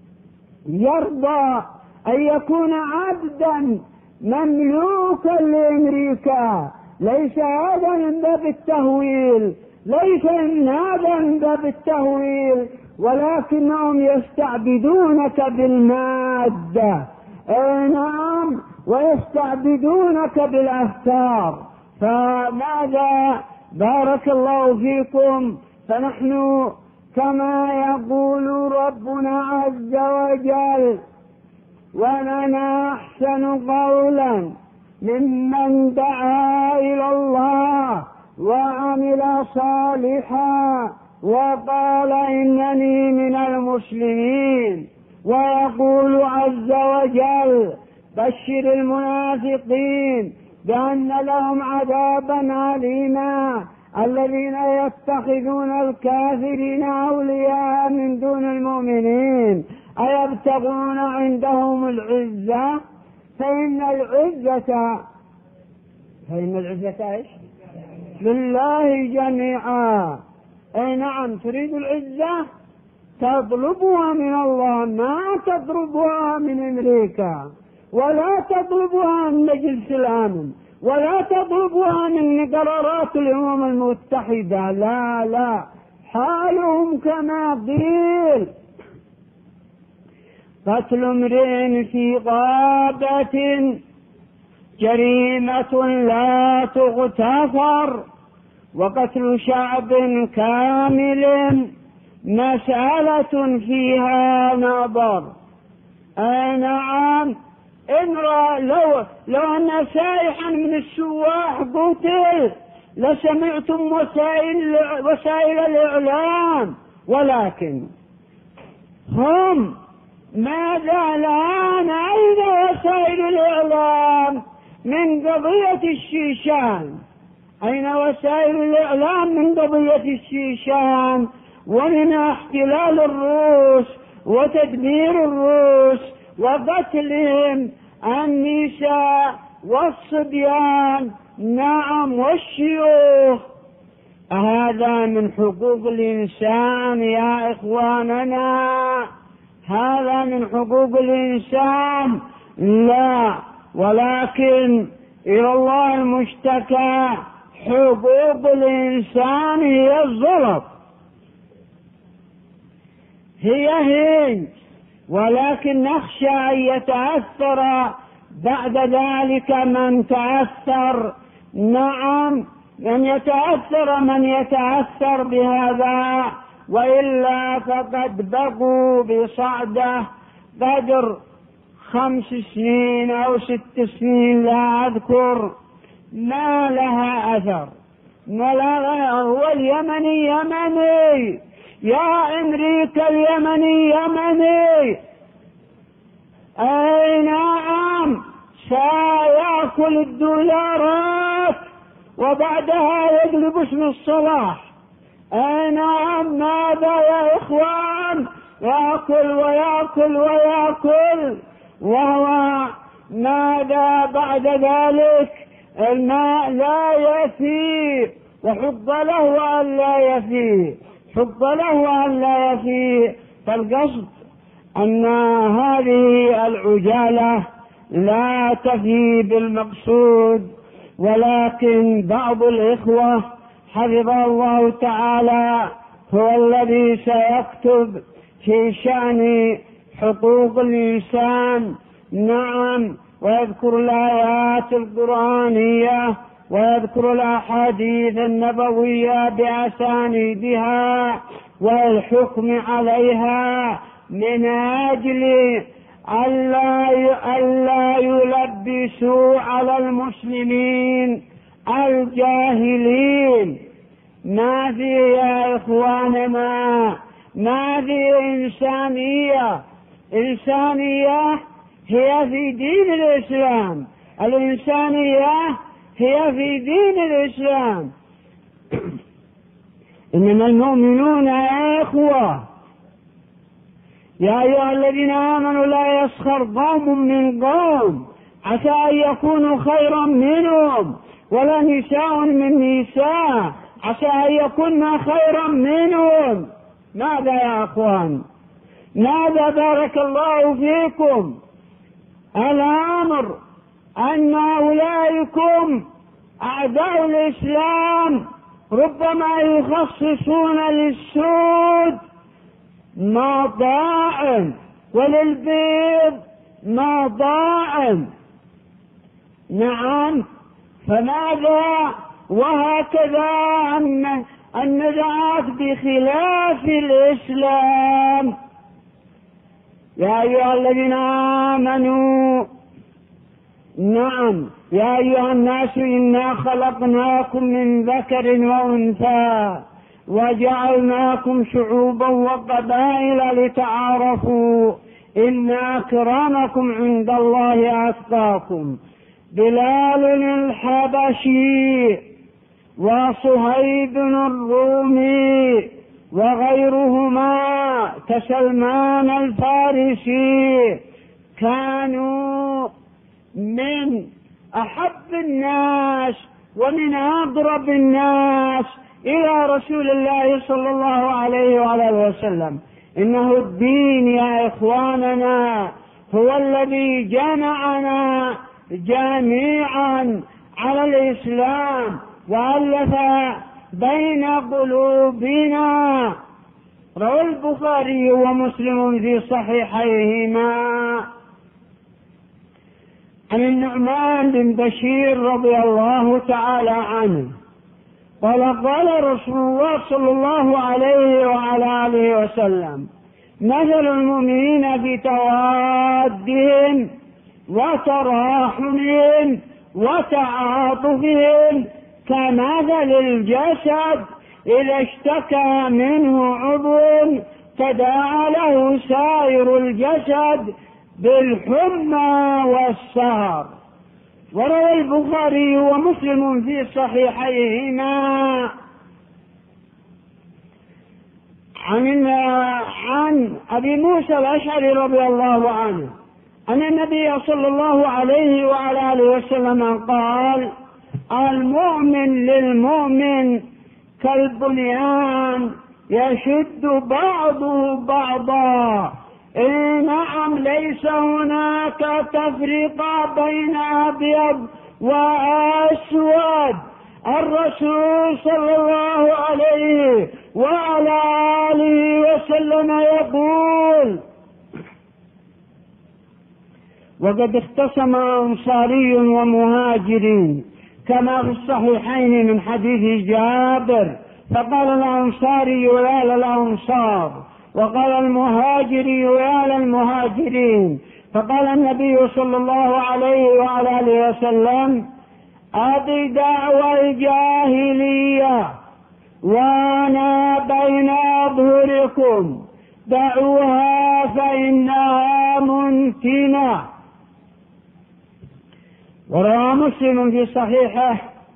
يرضى أن يكون عبدا مملوكا لأمريكا؟ ليس هذا من باب التهويل، ليس من هذا من باب التهويل، ولكنهم يستعبدونك بالمادة. اي نعم، ويستعبدونك بالأفكار. فماذا بارك الله فيكم، فنحن كما يقول ربنا عز وجل ومن أحسن قولا ممن دعا إلى الله وعمل صالحا وقال إنني من المسلمين. ويقول عز وجل بشر المنافقين بأن لهم عذابا أليما الذين يتخذون الكافرين أولياء من دون المؤمنين أيبتغون عندهم العزة فإن العزة فإن العزة إيش؟ لله جميعا. أي نعم، تريد العزة تطلبها من الله، ما تطلبها من أمريكا ولا تطلبها من مجلس الأمن ولا تطلبها من قرارات الأمم المتحدة. لا لا، حالهم كما قيل قتل امرئ في غابة جريمة لا تغتفر وقتل شعب كامل مسألة فيها نظر. أي نعم، إن لو لو أن سائحا من السواح قتل لسمعتم وسائل وسائل الإعلام، ولكن هم ماذا الآن؟ أين وسائل الإعلام من قضية الشيشان؟ أين وسائل الإعلام من قضية الشيشان ومن احتلال الروس وتدمير الروس وقتلهم النساء والصبيان، نعم، والشيوخ. هذا من حقوق الإنسان يا إخواننا، هذا من حقوق الإنسان؟ لا، ولكن إلى الله المشتكى. حقوق الإنسان هي الظلم، هي هي، ولكن نخشى أن يتأثر بعد ذلك من تأثر، نعم، أن يتأثر من يتأثر بهذا، وإلا فقد بقوا بصعدة قدر خمس سنين أو ست سنين لا أذكر، ما لها أثر، ما لها. هو اليمني يمني، يا أمريكا اليمني يمني، أي نعم، سيأكل الدولارات وبعدها يقلب اسم الصلاح. أي نعم، ماذا يا إخوان؟ يأكل ويأكل ويأكل، وهو ماذا بعد ذلك؟ الماء لا يفي، وحق له أن لا يفي، حق له أن لا يفي. فالقصد أن هذه العجالة لا تفي بالمقصود، ولكن بعض الإخوة حفظه الله تعالى هو الذي سيكتب في شأن حقوق الإنسان، نعم، ويذكر الآيات القرآنية ويذكر الأحاديث النبوية بأسانيدها والحكم عليها من أجل ألا يلبسوا على المسلمين الجاهلين. ما في يا إخواننا، ما في إنسانية. إنسانية هي في دين الإسلام، الإنسانية هي في دين الإسلام. إنما المؤمنون يا إخوة، يا أيها الذين آمنوا لا يسخر قوم من قوم عسى أن يكونوا خيرا منهم، ولا نساء من نساء عسى أن يكون خيرا منهم. ماذا يا أخوان؟ ماذا بارك الله فيكم؟ الأمر أن أولئكم أعداء الإسلام ربما يخصصون للسود مطاعم وللبيض مطاعم، نعم. فماذا؟ وهكذا أن النزعات بخلاف الإسلام. يا أيها الذين آمنوا، نعم، يا أيها الناس إنا خلقناكم من ذكر وأنثى وجعلناكم شعوبا وقبائل لتعارفوا إن أكرمكم عند الله أتقاكم. بلال الحبشي وصهيب الرومي وغيرهما كسلمان الفارسي كانوا من أحب الناس ومن أقرب الناس إلى رسول الله صلى الله عليه وآله وسلم. إنه الدين يا إخواننا هو الذي جمعنا جميعا على الإسلام وألف بين قلوبنا. روى البخاري ومسلم في صحيحيهما عن النعمان بن بشير رضي الله تعالى عنه قال قال رسول الله صلى الله عليه وعلى آله وسلم: مثل المؤمنين في توادهم وتراحمهم وتعاطفهم كمثل الجسد إذا اشتكى منه عضو تداعى له سائر الجسد بالحمى والسهر. وروى البخاري ومسلم في صحيحيهما عن عن أبي موسى الأشعري رضي الله عنه أن النبي صلى الله عليه وعلى آله وسلم قال: المؤمن للمؤمن كالبنيان يشد بعضه بعضا. إيه نعم، ليس هناك تفرقة بين أبيض وأسود. الرسول صلى الله عليه وعلى آله وسلم يقول: وقد اختصم أنصاري ومهاجرين كما في الصحيحين من حديث جابر، فقال الأنصاري: يا للأنصار، وقال المهاجري: يا للمهاجرين. فقال النبي صلى الله عليه وعلى آله وسلم: أبي دعوى الجاهلية وأنا بين أظهركم، دعوها فإنها منتنة. وروى مسلم في صحيحه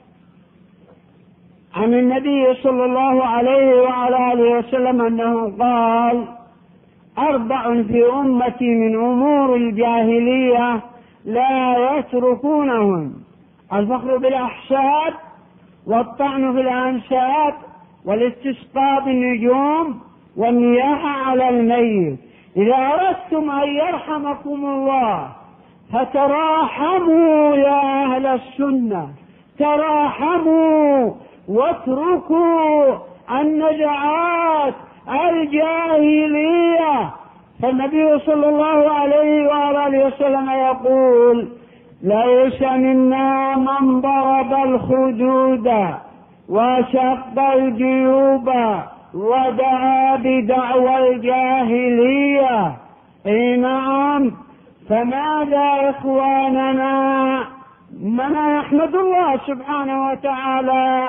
عن النبي صلى الله عليه وعلى آله وسلم أنه قال: أربع في أمتي من أمور الجاهلية لا يتركونهن: الفخر بالأحساب، والطعن في الأنساب، والاستسقاء بالنجوم، والنياحة على الميت. إذا أردتم أن يرحمكم الله فتراحموا يا أهل السنة، تراحموا واتركوا النزعات الجاهلية. فالنبي صلى الله عليه وآله وسلم يقول: ليس منا من ضرب الخدود وشق الجيوب ودعا بدعوى الجاهلية. اي نعم. فماذا إخواننا؟ من يحمد الله سبحانه وتعالى.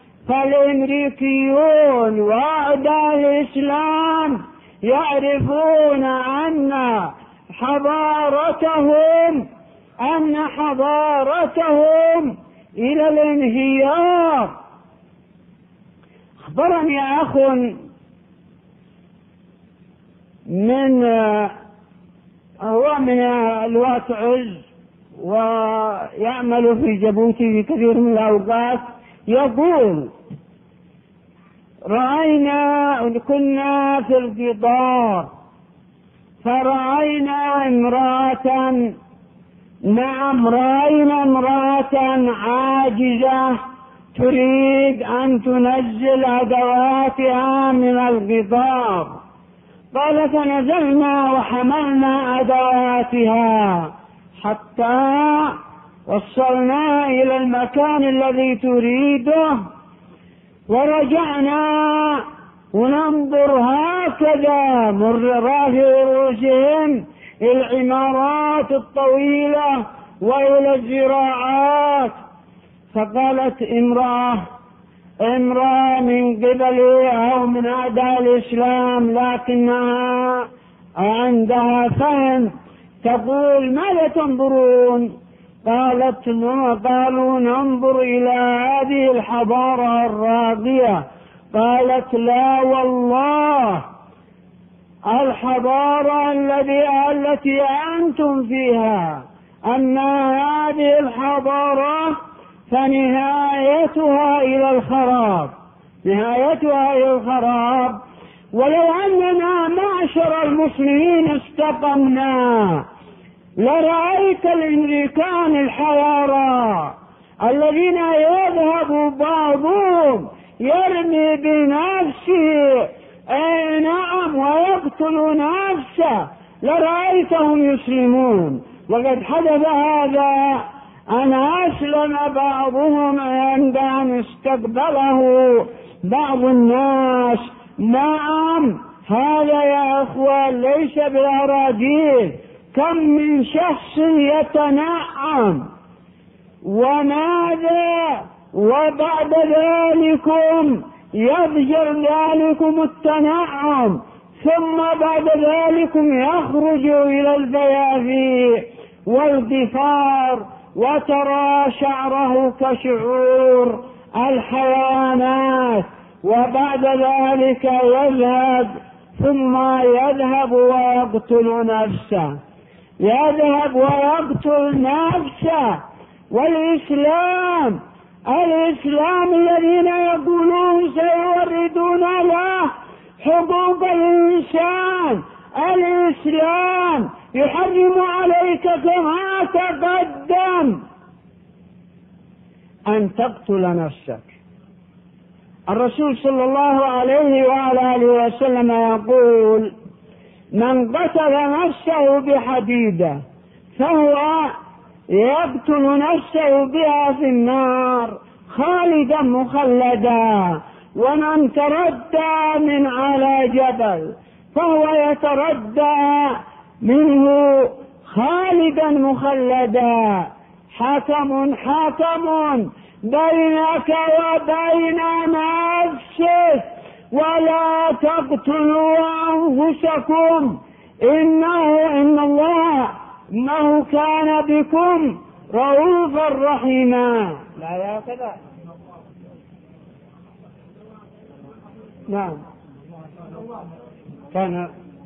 فالأمريكيون وأعداء الإسلام يعرفون أن حضارتهم أن حضارتهم إلى الانهيار. أخبرني أخ من هو من الوات عز ويعمل في جيبوتي في كثير من الأوقات، يقول: رأينا كنا في القطار فرأينا امرأة نعم رأينا امرأة عاجزة تريد أن تنزل أدواتها من القطار. قال: فنزلنا وحملنا أدواتها حتى وصلنا إلى المكان الذي تريده، ورجعنا وننظر هكذا مر رافع رؤوسهم العمارات الطويلة وإلى الزراعات. فقالت امرأة امرأة من قبل أو من أعداء الإسلام لكنها عندها فهم، تقول: ماذا تنظرون؟ قالت: قالوا: ننظر إلى هذه الحضارة الراقية. قالت: لا والله، الحضارة الذي التي أنتم فيها أن هذه الحضارة فنهايتها إلى الخراب، نهايتها إلى الخراب. ولو أننا معشر المسلمين استقمنا لرأيت الأمريكان الحيارى الذين يذهب بعضهم يرمي بنفسه أي نعم ويقتل نفسه لرأيتهم يسلمون. وقد حدث هذا أن أسلم بعضهم عند أن استقبله بعض الناس. نعم، هذا يا أخوان ليس بالأراجيل. كم من شخص يتنعم وماذا وبعد ذلكم يضجر ذلكم التنعم، ثم بعد ذلكم يخرج إلى البيافي والضفار وترى شعره كشعور الحيوانات، وبعد ذلك يذهب ثم يذهب ويقتل نفسه. يذهب ويقتل نفسه. والإسلام الإسلام الذين يقولون سيوردون له حقوق الإنسان، الإسلام يحرم عليك كما تقدم أن تقتل نفسك. الرسول صلى الله عليه وعلى آله وسلم يقول: من قتل نفسه بحديدة فهو يقتل نفسه بها في النار خالدا مخلدا، ومن تردى من على جبل فهو يتردى منه خالدا مخلدا. حكم حكم بينك وبين نفسك، ولا تقتلوا أنفسكم إنه إن الله إنه كان بكم رؤوفا رحيما. لا يا كذا. نعم كان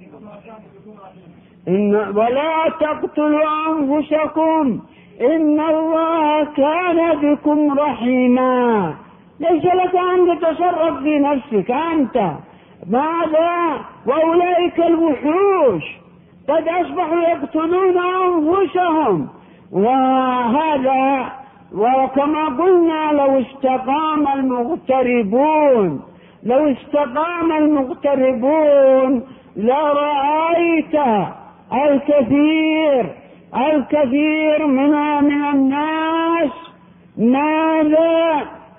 إن ولا تقتلوا أنفسكم إن الله كان بكم رحيما. ليس لك أن تتصرف في نفسك أنت. ماذا؟ وأولئك الوحوش قد أصبحوا يقتلون أنفسهم. وهذا وكما قلنا لو استقام المغتربون لو استقام المغتربون لرأيت الكثير الكثير من من الناس ماذا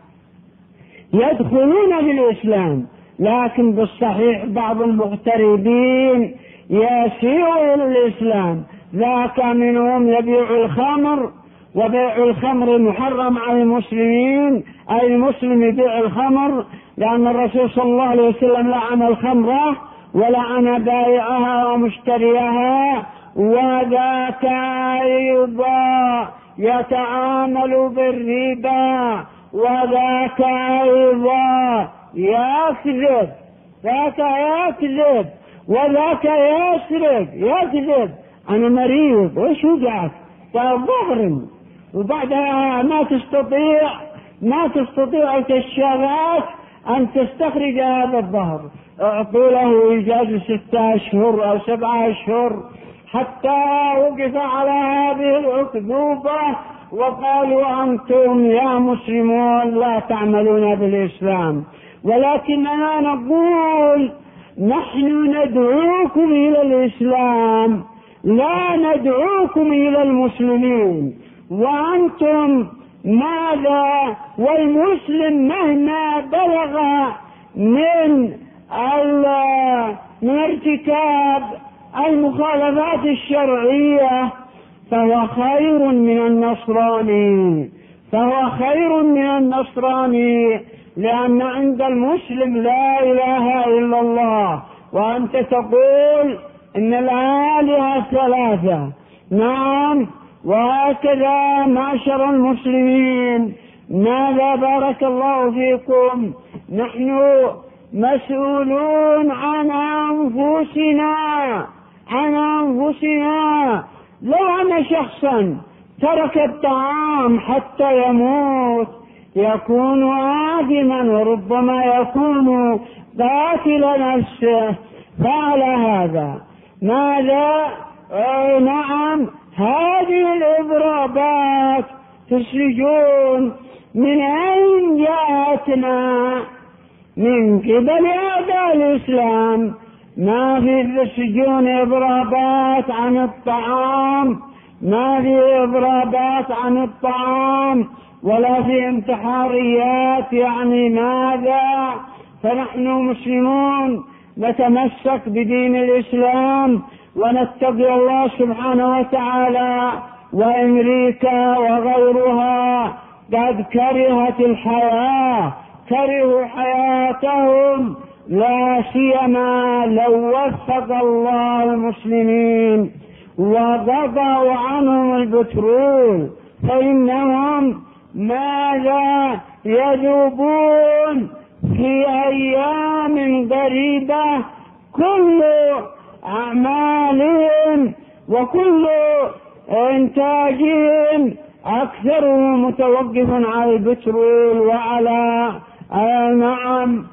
يدخلون بالإسلام. لكن بالصحيح بعض المغتربين يسيروا إلى الإسلام، ذاك منهم يبيع الخمر، وبيع الخمر محرم على المسلمين، أي المسلم يبيع الخمر، لأن الرسول صلى الله عليه وسلم لعن الخمرة ولعن بائعها ومشتريها. وذاك أيضا يتعامل بالربا، وذاك أيضا يكذب ذاك يكذب وذاك يسرق يكذب. أنا مريض، وش وجعك؟ قال ظهري، وبعدها ما تستطيع ما تستطيع كالشغات أن تستخرج هذا الظهر. أعطوا له إجازة ستة أشهر أو سبعة أشهر حتى وقف على هذه العقوبة، وقالوا أنتم يا مسلمون لا تعملون بالإسلام. ولكننا نقول نحن ندعوكم إلى الإسلام، لا ندعوكم إلى المسلمين. وأنتم ماذا؟ والمسلم مهما بلغ من من ارتكاب المخالفات الشرعية فهو خير من النصراني فهو خير من النصراني لأن عند المسلم لا إله إلا الله. وأنت تقول إن الآلهة ثلاثة. نعم، وهكذا معشر المسلمين. ماذا؟ بارك الله فيكم، نحن مسؤولون عن أنفسنا عن أنفسنا. لو أن شخصا ترك الطعام حتى يموت يكون آثما، وربما يكون قاتل نفسه. فعلى هذا ماذا؟ أي نعم، هذه الإضرابات في السجون من أين جاءتنا؟ من قبل أعداء الإسلام. ما في السجون إضرابات عن الطعام، ما في إضرابات عن الطعام ولا في انتحاريات. يعني ماذا؟ فنحن مسلمون نتمسك بدين الإسلام ونتقي الله سبحانه وتعالى. وأمريكا وغيرها قد كرهت الحياة، كرهوا حياتهم، لا سيما لو وفق الله المسلمين وقضوا عنهم البترول فإنهم ماذا؟ يذوبون في أيام قريبة كل أعمالهم وكل إنتاجهم أكثره متوقف على البترول وعلى آه نعم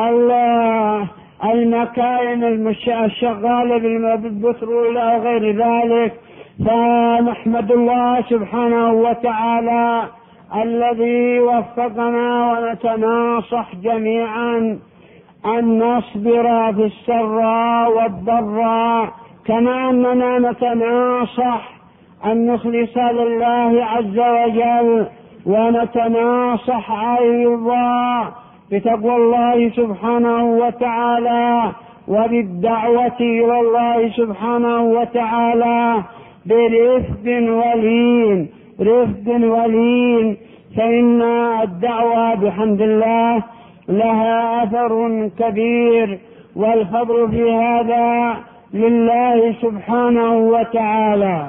المكاين الشغالة بالبترول أو غير ذلك. فنحمد الله سبحانه وتعالى الذي وفقنا، ونتناصح جميعا أن نصبر في السراء والضراء، كما أننا نتناصح أن نخلص لله عز وجل، ونتناصح أيضا بتقوى الله سبحانه وتعالى وبالدعوة إلى الله سبحانه وتعالى برفق ولين رفق ولين، فإن الدعوة بحمد الله لها أثر كبير، والفضل في هذا لله سبحانه وتعالى.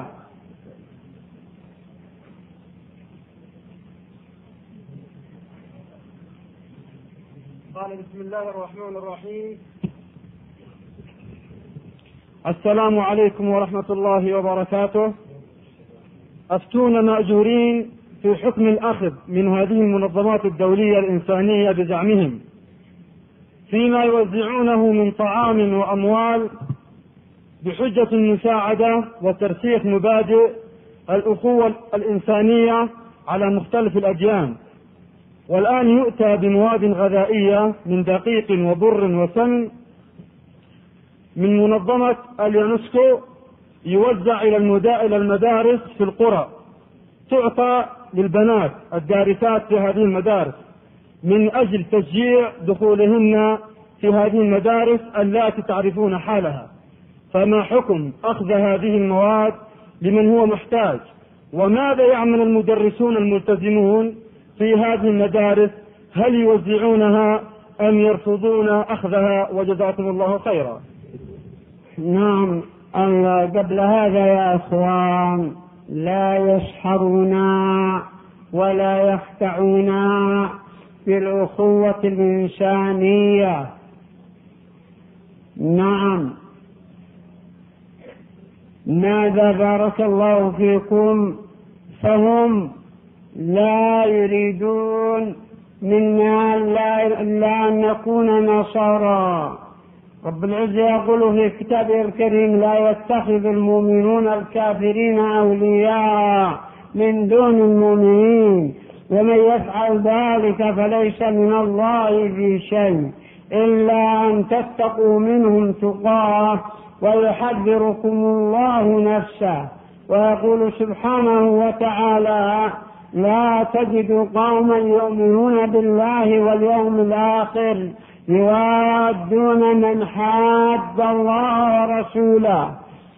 قال بسم الله الرحمن الرحيم. السلام عليكم ورحمة الله وبركاته. أفتونا مأجورين في حكم الأخذ من هذه المنظمات الدولية الإنسانية بزعمهم فيما يوزعونه من طعام وأموال بحجة المساعدة وترسيخ مبادئ الأخوة الإنسانية على مختلف الأديان. والآن يؤتى بمواد غذائية من دقيق وبر وسمن من منظمة اليونسكو يوزع إلى المدارس في القرى، تعطى للبنات الدارسات في هذه المدارس من أجل تشجيع دخولهن في هذه المدارس التي تعرفون حالها. فما حكم أخذ هذه المواد لمن هو محتاج؟ وماذا يعمل المدرسون الملتزمون في هذه المدارس؟ هل يوزعونها أم يرفضون أخذها؟ وجزاكم الله خيرا. نعم، قبل هذا يا أخوان لا يسحرون ولا يخدعون بالأخوة الإنسانية. نعم، ماذا بارك الله فيكم، فهم لا يريدون منا إلا أن نكون نصارى. رب العزة يقول في كتابه الكريم: لا يتخذ المؤمنون الكافرين أولياء من دون المؤمنين، ومن يفعل ذلك فليس من الله في شيء إلا أن تتقوا منهم تقاه ويحذركم الله نفسه. ويقول سبحانه وتعالى: لا تجد قوما يؤمنون بالله واليوم الآخر يوادون من حاد الله ورسوله.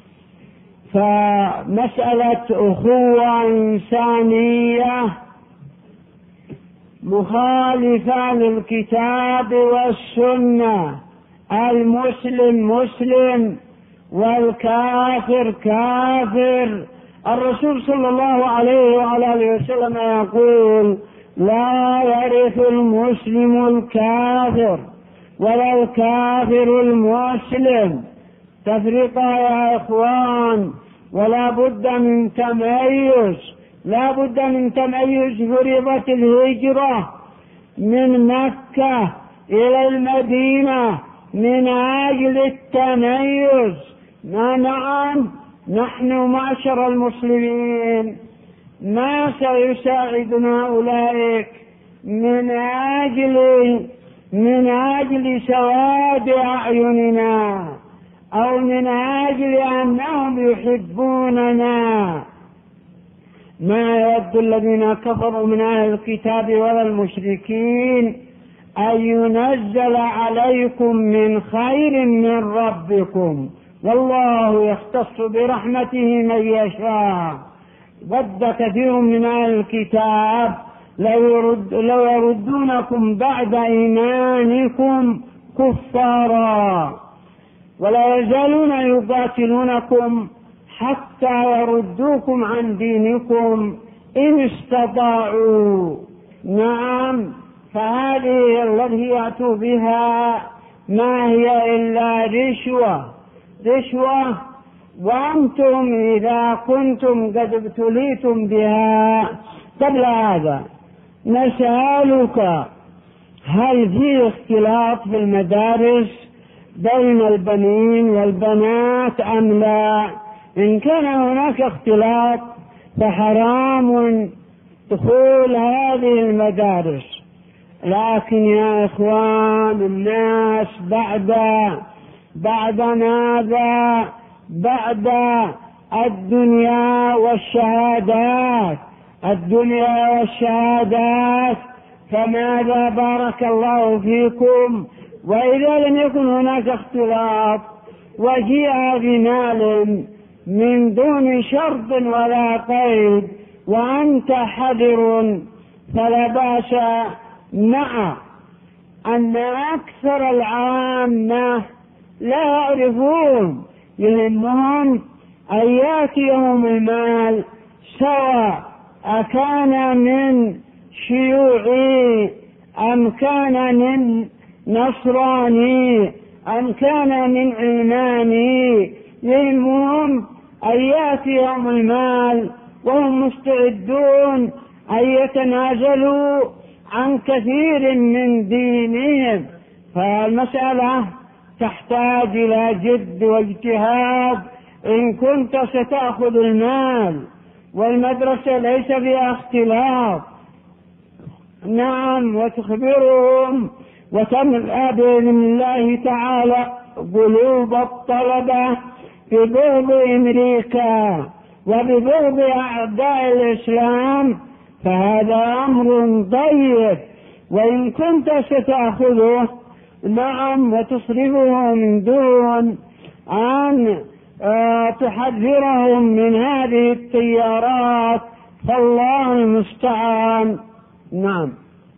فمسألة أخوة إنسانية مخالفة للكتاب والسنة. المسلم مسلم والكافر كافر. الرسول صلى الله عليه وعلى آله وسلم يقول: لا يرث المسلم الكافر ولا الكافر المسلم. تفرقة يا إخوان، ولا بد من تميز، لا بد من تميز. فرضت الهجرة من مكة إلى المدينة من أجل التميز. ما نعم، نحن معشر المسلمين ما سيساعدنا أولئك من أجل من أجل سواد أعيننا أو من أجل أنهم يحبوننا. ما يود الذين كفروا من أهل الكتاب ولا المشركين أن ينزل عليكم من خير من ربكم، والله يختص برحمته من يشاء. ود كثير من أهل الكتاب لو, يرد لو يردونكم بعد إيمانكم كفارا، ولا يزالون يقاتلونكم حتى يردوكم عن دينكم إن استطاعوا. نعم، فهذه التي يأتوا بها ما هي إلا رشوة رشوة وأنتم إذا كنتم قد ابتليتم بها قبل هذا نسألك هل في اختلاط في المدارس بين البنين والبنات أم لا؟ إن كان هناك اختلاط فحرام دخول هذه المدارس. لكن يا إخوان الناس بعد بعد ماذا؟ بعد الدنيا والشهادات الدنيا والشهادات فماذا بارك الله فيكم؟ وإذا لم يكن هناك اختلاط وجيء بمال من دون شرط ولا قيد وأنت حذر فلا بأس مع أن أكثر العامة لا يعرفون، يهمهم أن يأتيهم المال سواء أكان من شيوعي أم كان من نصراني أم كان من علماني، يهمهم أن يأتيهم المال وهم مستعدون أن يتنازلوا عن كثير من دينهم. فالمسألة تحتاج إلى جد واجتهاد. إن كنت ستأخذ المال والمدرسة ليس فيها اختلاط، نعم، وتخبرهم وتملأ بإذن الله تعالى قلوب الطلبة ببغض أمريكا وببغض أعداء الإسلام، فهذا أمر طيب. وإن كنت ستأخذه نعم وتصرفه من دون أن تحذرهم من هذه التيارات فالله المستعان. نعم.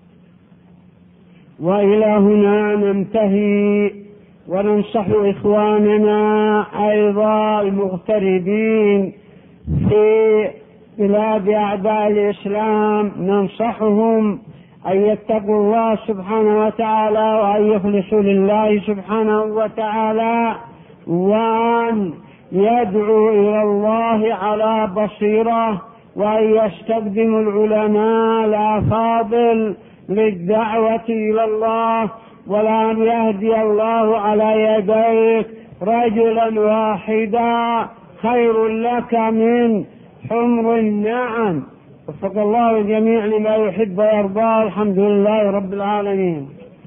وإلى هنا ننتهي، وننصح إخواننا أيضا المغتربين في بلاد أعداء الإسلام، ننصحهم أن يتقوا الله سبحانه وتعالى وأن يخلصوا لله سبحانه وتعالى، وأن يدعوا إلى الله على بصيرة، وأن يستخدموا العلماء الأفاضل للدعوة إلى الله، ولا يهدي الله على يديك رجلا واحدا خير لك من حمر النعم. وفق الله الجميع لما يحب ويرضى. الحمد لله رب العالمين.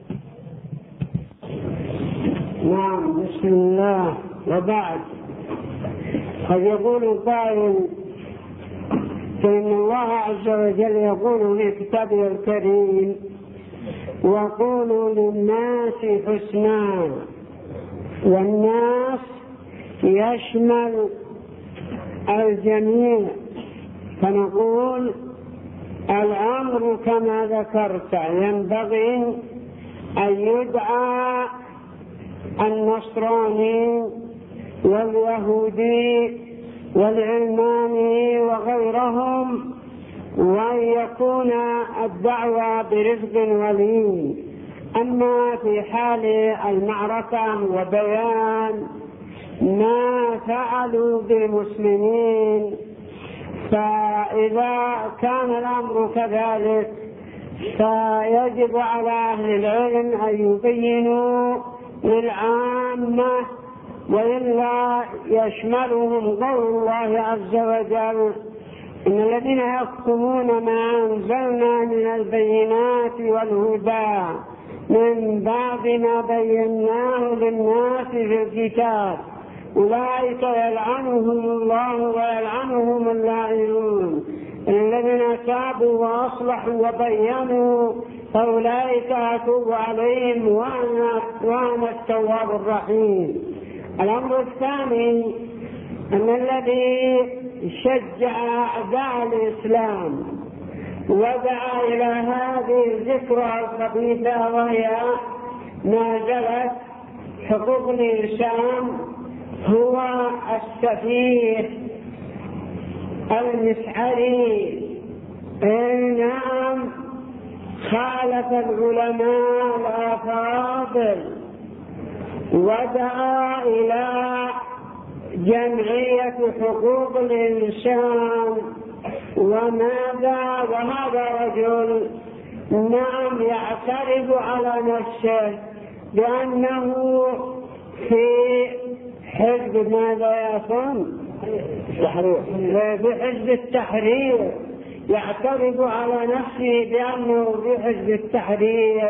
نعم، بسم الله. وبعد، قد يقول قائل فإن الله عز وجل يقول في كتابه الكريم: وقولوا للناس حسنا، والناس يشمل الجميع. فنقول الأمر كما ذكرت، ينبغي أن يدعى النصراني واليهودي والعلماني وغيرهم، وأن يكون الدعوة برفق ولين. أما في حال المعركة وبيان ما فعلوا بالمسلمين، فإذا كان الأمر كذلك فيجب على أهل العلم أن يبينوا للعامة، وإلا يشملهم قول الله عز وجل: إن الذين يكتمون ما أنزلنا من البينات والهدى من بعد ما بيناه للناس في الكتاب أولئك يلعنهم الله ويلعنهم اللاعنون، الذين تابوا وأصلحوا وبينوا فأولئك أتوب عليهم وأنا التواب الرحيم. الأمر الثاني أن الذي شجع أعداء الإسلام ودعا إلى هذه الذكرى الخبيثة وهي نازلت حقوق الإنسان هو السفيه المسعري. نعم، خالف العلماء الأفاضل ودعا إلى جمعية حقوق الإنسان. وماذا وهذا رجل نعم يعترض على نفسه بأنه في حزب ماذا يا أخوان؟ في حزب التحرير، يعترض على نفسه بأنه في حزب التحرير،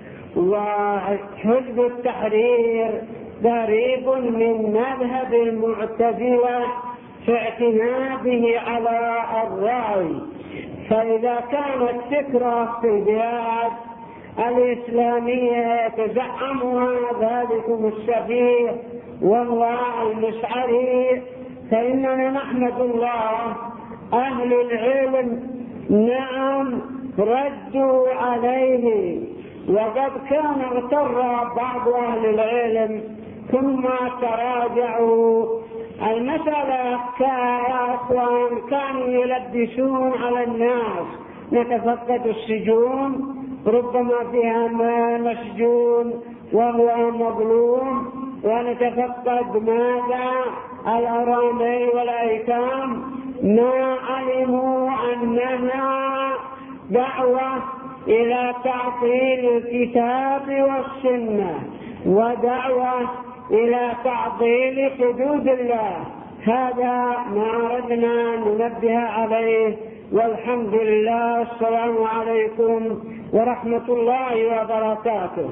وحزب التحرير قريب من مذهب المعتزلة في اعتماده على الرأي. فإذا كانت فكرة في البلاد الإسلامية يتزعمها ذلكم السفيه والله المشعري، فإننا نحمد الله أهل العلم نعم ردوا عليه. وقد كان اغتر بعض أهل العلم ثم تراجعوا. المسألة كأخوان كانوا يلبسون على الناس، نتفقد السجون ربما فيها مسجون وهو مظلوم، ونتفقد ماذا الأرامل والأيتام، ما علموا أنها دعوة إلى تعطيل الكتاب والسنة ودعوة إلى تعطيل حدود الله. هذا ما أردنا أن ننبه عليه، والحمد لله. السلام عليكم ورحمة الله وبركاته.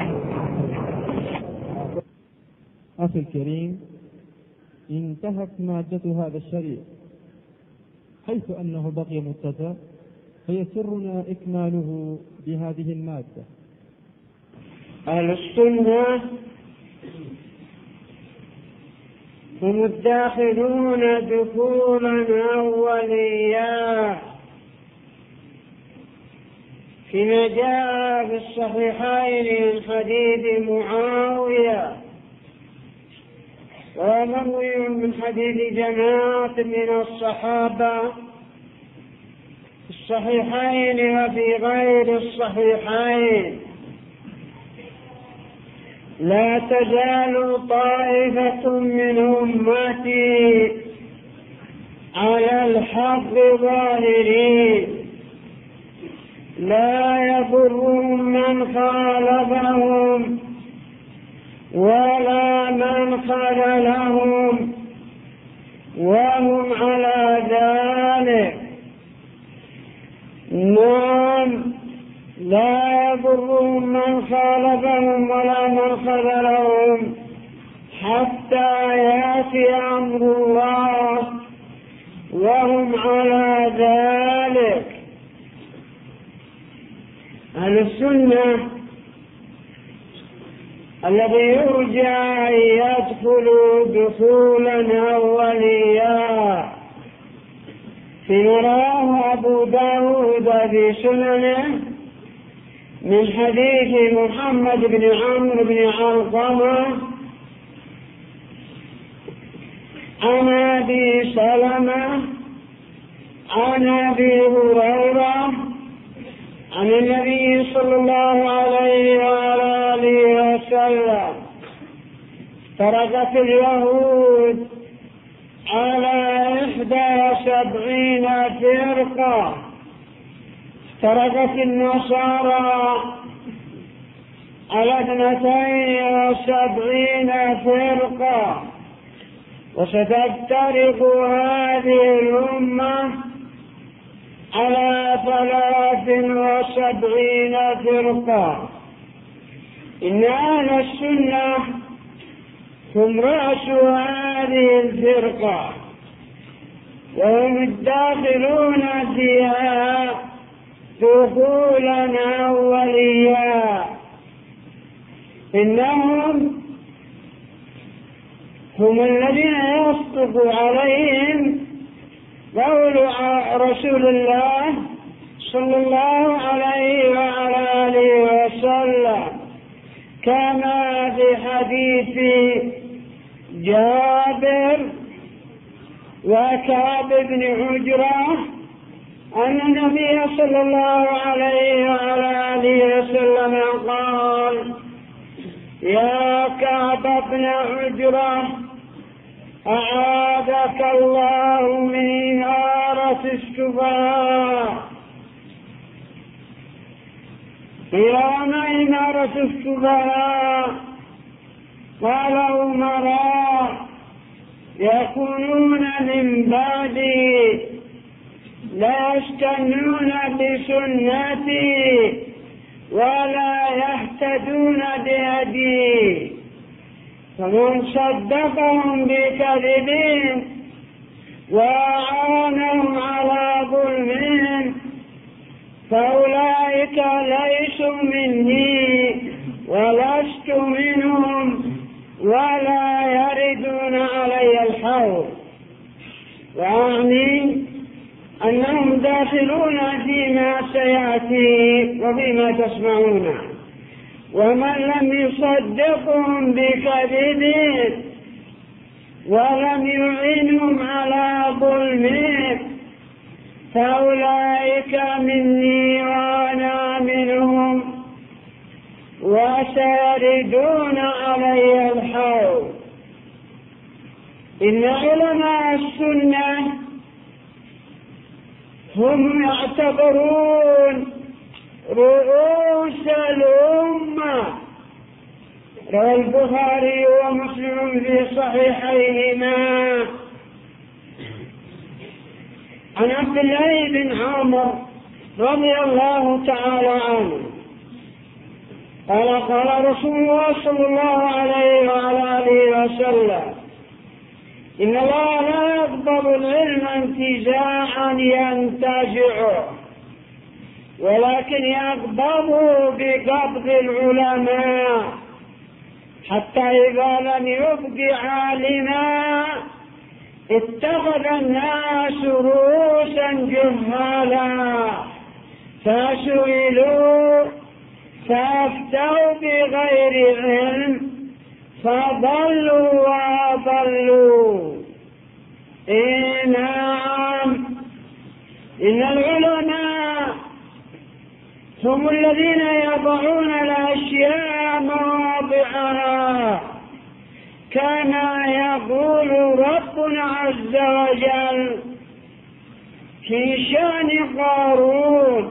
أخي الكريم، انتهت مادة هذا الشريط حيث أنه بقي متسع، فيسرنا إكماله بهذه المادة. أهل السنة هم الداخلون دخولا أوليا فيما جاء في الصحيحين من حديث معاوية، ومروي من حديث جماعة من الصحابة في الصحيحين وفي غير الصحيحين: لا تزال طائفة من أمتي على الحق ظاهرين، لا يضرهم من خالفهم ولا من خذلهم وهم على ذلك. نعم، لا يضرهم من خالفهم ولا من خذلهم حتى يأتي أمر الله وهم على ذلك. أهل السنة الذي يرجى أن يدخلوا دخولا أوليا في رواه أبو داود في سننه من حديث محمد بن عمرو بن علقمة عن أبي سلمة عن أبي هريرة عن النبي صلى الله عليه وعلى آله وسلم: افترقت اليهود على إحدى وسبعين فرقة، افترقت النصارى على اثنتين وسبعين فرقة، وستفترق هذه الأمة على ثلاث وسبعين فرقة. إن أهل السنة هم رأس هذه الفرقة، وهم الداخلون فيها دخولا أوليا. إنهم هم الذين يصدق عليهم قول رسول الله صلى الله عليه وعلى آله وسلم، كما في حديث جابر وكعب بن عجرة أن النبي صلى الله عليه وعلى آله وسلم قال: يا كعب بن عجرة، أعاذك الله من إمارة السفهاء. قيل وما إمارة السفهاء؟ قال أمراء يكونون من بعدي لا يستنون بسنتي ولا يهتدون بهدي، فمن صدقهم بكذبهم وأعانهم على ظلمهم فأولئك ليسوا مني ولست منهم ولا يردون علي الحوض. وأعني أنهم داخلون فيما سيأتي وفيما تسمعون، ومن لم يصدقهم بكذبهم ولم يعينهم على ظلمهم فأولئك مني وأنا منهم وسيردون علي الحوض. إن علماء السنة هم يعتبرون رؤوس الأمة. روى البخاري ومسلم في صحيحيهما عن عبد الله بن عمر رضي الله تعالى عنه قال قال رسول الله صلى الله عليه وعلى آله وسلم: إن الله لا يقبض العلم انتزاعا ينتزعه، ولكن يقبضه بقبض العلماء، حتى إذا لم يبق عالما اتخذ الناس رؤوسا جهالا فسئلوا فافتوا بغير علم فضلوا وأضلوا. إيه نعم، إن العلماء هم الذين يضعون الأشياء مواضعها، كما يقول ربنا عز وجل في شأن قارون: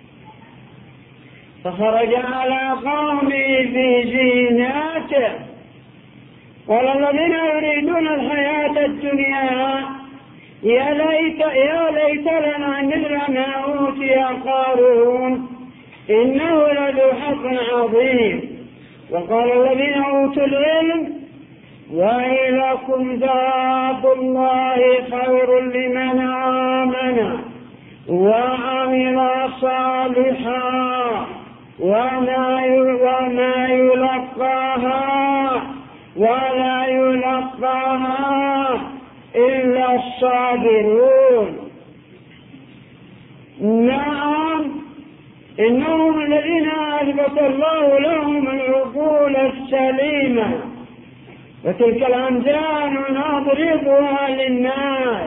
فخرج على قومه في زينته قال الذين يريدون الحياة الدنيا يا ليت يا ليت لنا مثل ما أوتي قارون إنه لذو حظ عظيم. وقال الذين أوتوا العلم: ويلكم ثواب الله خير لمن آمن وعمل صالحا وما يلقاها ولا يلقاها إلا الصابرون. نعم، إنهم الذين أثبت الله لهم العقول السليمة، وتلك الأمثال نضربها للناس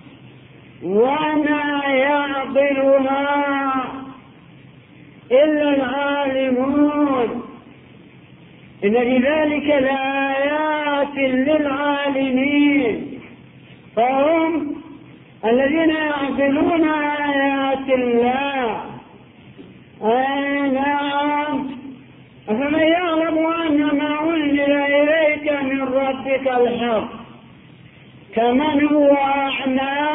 وما يعقلها إلا العالمون. إن لذلك لآيات للعالمين، فهم الذين يعقلون آيات الله. أي نعم، أفمن يعلم أن ما أنزل إليك من ربك الحق كمن هو أعمى؟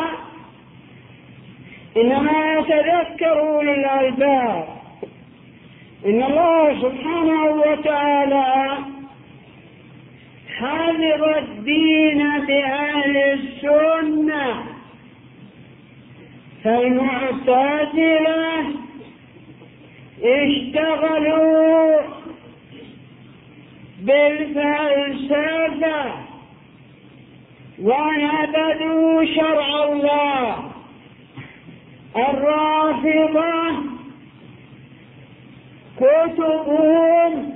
إنما يتذكر أولو الألباب. إن الله سبحانه وتعالى حذر الدين بأهل السنة، فالمعتزلة اشتغلوا بالفلسفة ونبذوا شرع الله. الرافضة كتبهم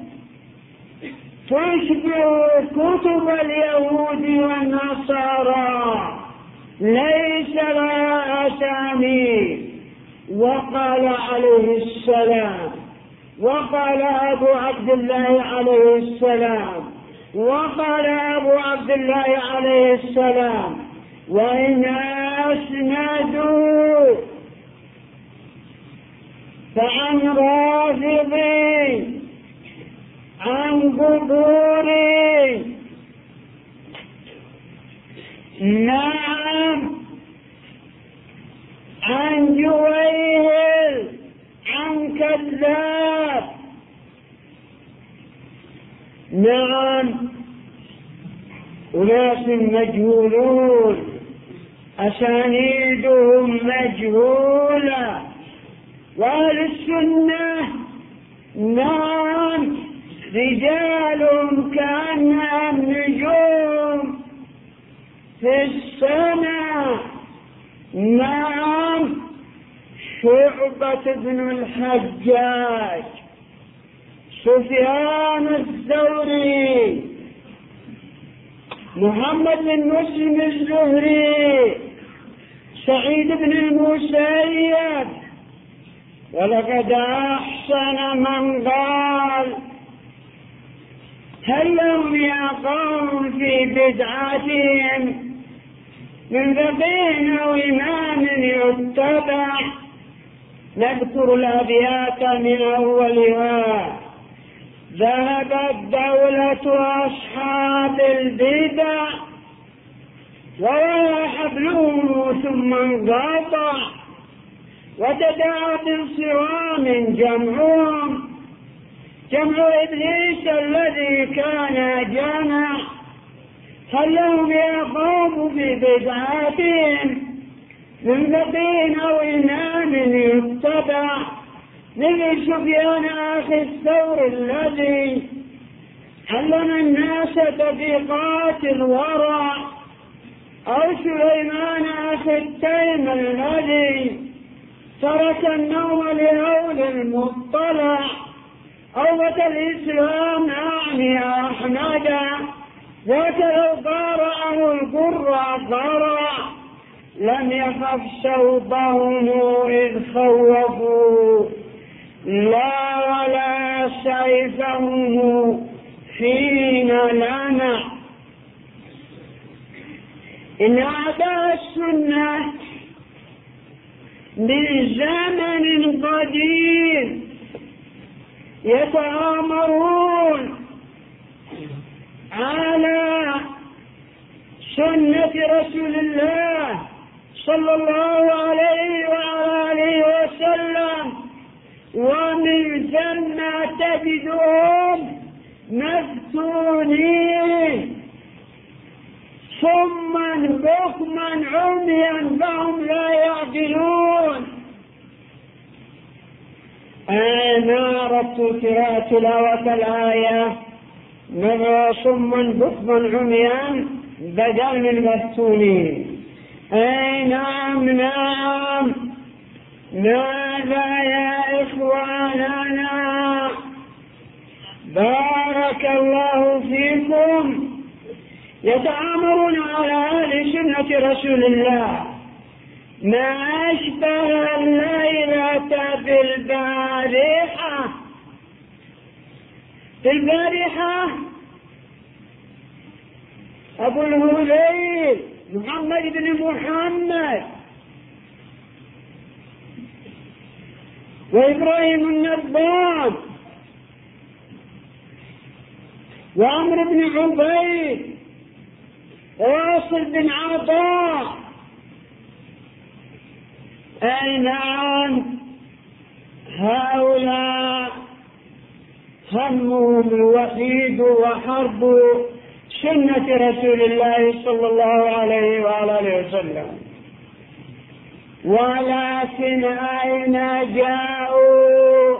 تشبه كتب اليهود والنصارى، ليس لها أسامي. وقال عليه السلام، وقال أبو عبد الله عليه السلام: وقال أبو عبد الله عليه السلام: وإن أسندوا فعن رافضي عن قبوري، نعم، عن جويهل عن كذاب، نعم، أناس مجهولون أسانيدهم مجهولة. وأهل السنة نعم رجالهم كأنهم نجوم في السماء. نعم، شعبة بن الحجاج، سفيان الثوري، محمد بن مسلم الزهري، سعيد بن المسيب. ولقد أحسن من قال: هل لهم يا قوم في بدعتهم من فقيه أو إمام يتبع؟ نذكر الأبيات من أولها: ذهبت دولة أصحاب البدع ولا حبلهم ثم انقطع، وتداعى بانصرام جمعهم، جمع إبليس الذي كان جمع. هل لهم يا قوم في بدعاتهم من فقيه أو إمام يتبع؟ مثل سفيان أخي الثور الذي علم الناس دقيقات الورع، أو سليمان أخي التيم الذي ترك النوم لهول المطلع، أو متى الإسلام أعني أحمد ذاك لو قارعه القرى قرع، لم يخف صوبهم إذ خوفوا لا ولا سيفهم حين لمع. إن أعداء السنة من زمن قديم يتآمرون على سنة رسول الله صلى الله عليه وآله وسلم، ومن ثم تجدهم مفتونين صما بكما عميا فهم لا يعقلون. أنا أردت قراءة تلاوة الآية من صما بكما عميا بدل من مفتونين. أي نعم نعم، ماذا يا إخواننا؟ بارك الله فيكم. يتآمرون على أهل سنة رسول الله ما أشبه الليلة بالبارحة. البارحة أبو الهذيل محمد بن محمد وإبراهيم النبان وعمر بن عبيد وواصل بن عطاء. أي نعم، هؤلاء همهم الوحيد وحرب سنة رسول الله صلى الله عليه وآله وسلم. ولكن أين جاءوا؟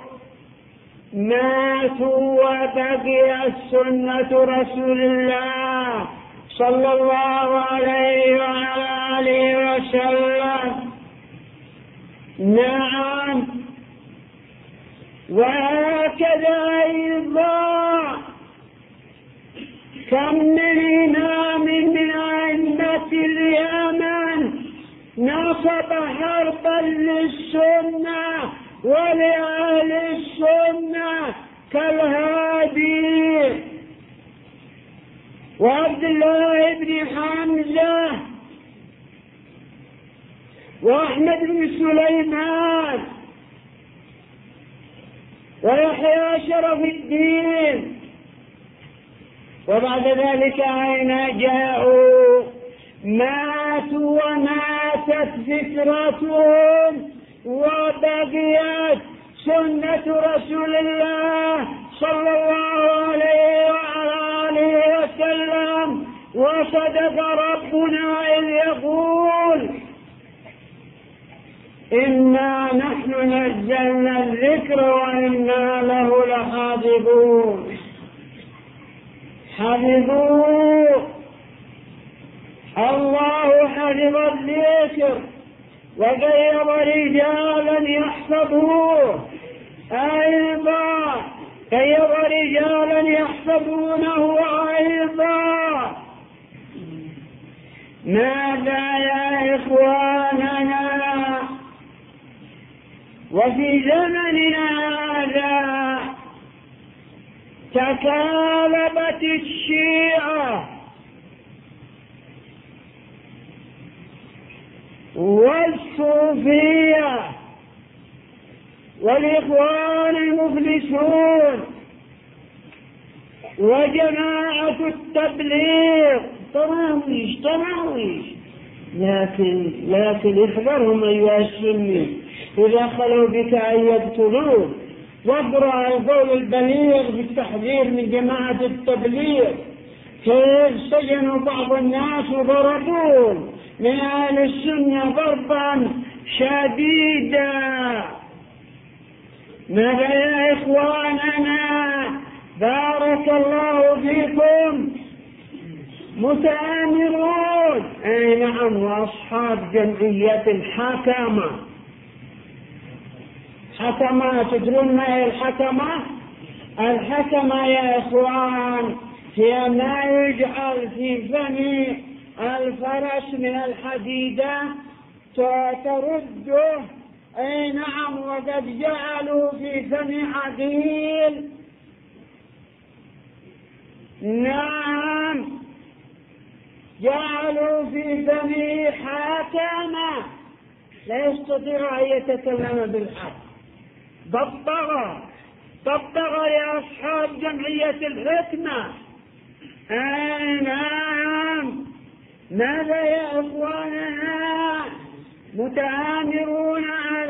ماتوا وبقي السنة رسول الله صلى الله عليه وآله وسلم. نعم، وهكذا أيضا كم من إمام من أئمة اليمن نصب حربا للسنة ولأهل السنة كالهادي وعبد الله بن حمزة وأحمد بن سليمان ويحيى شرف الدين. وبعد ذلك أين جاءوا؟ ماتوا وماتت فكرتهم وبقيت سنة رسول الله صلى الله عليه وعلى آله وسلم. وصدق ربنا إذ يقول إنا نحن نزلنا الذكر وإنا له لحافظون. حفظوه، الله حفظ الذكر وغير رجالا يحفظوه، أيضا غير رجالا يحفظونه أيضا. ماذا يا إخواننا؟ وفي زمننا هذا تكالبت الشيعة والصوفية والإخوان المفلسون وجماعة التبليغ. تراويش تراويش لكن لكن احذرهم أيها السني إذا خلوا بك أن يقتلوك. واقرأ القول البليغ بالتحذير من جماعة التبليغ كيف سجنوا بعض الناس وضربون من أهل السنة ضربا شديدا. ماذا يا إخواننا؟ بارك الله فيكم متآمرون. أي نعم، وأصحاب جمعية الحكمة. حكمة، تدرون ما هي الحكمة؟ الحكمة يا إخوان هي ما يجعل في فم الفرس من الحديدة ترده. أي نعم، وقد جعلوا في فم عقيل. نعم، جعلوا في فم حكمة لا يستطيع أن يتكلم بالحق. ببغى ببغى يا أصحاب جمعية الحكمة. أي نعم. ماذا يا إخواننا؟ متآمرون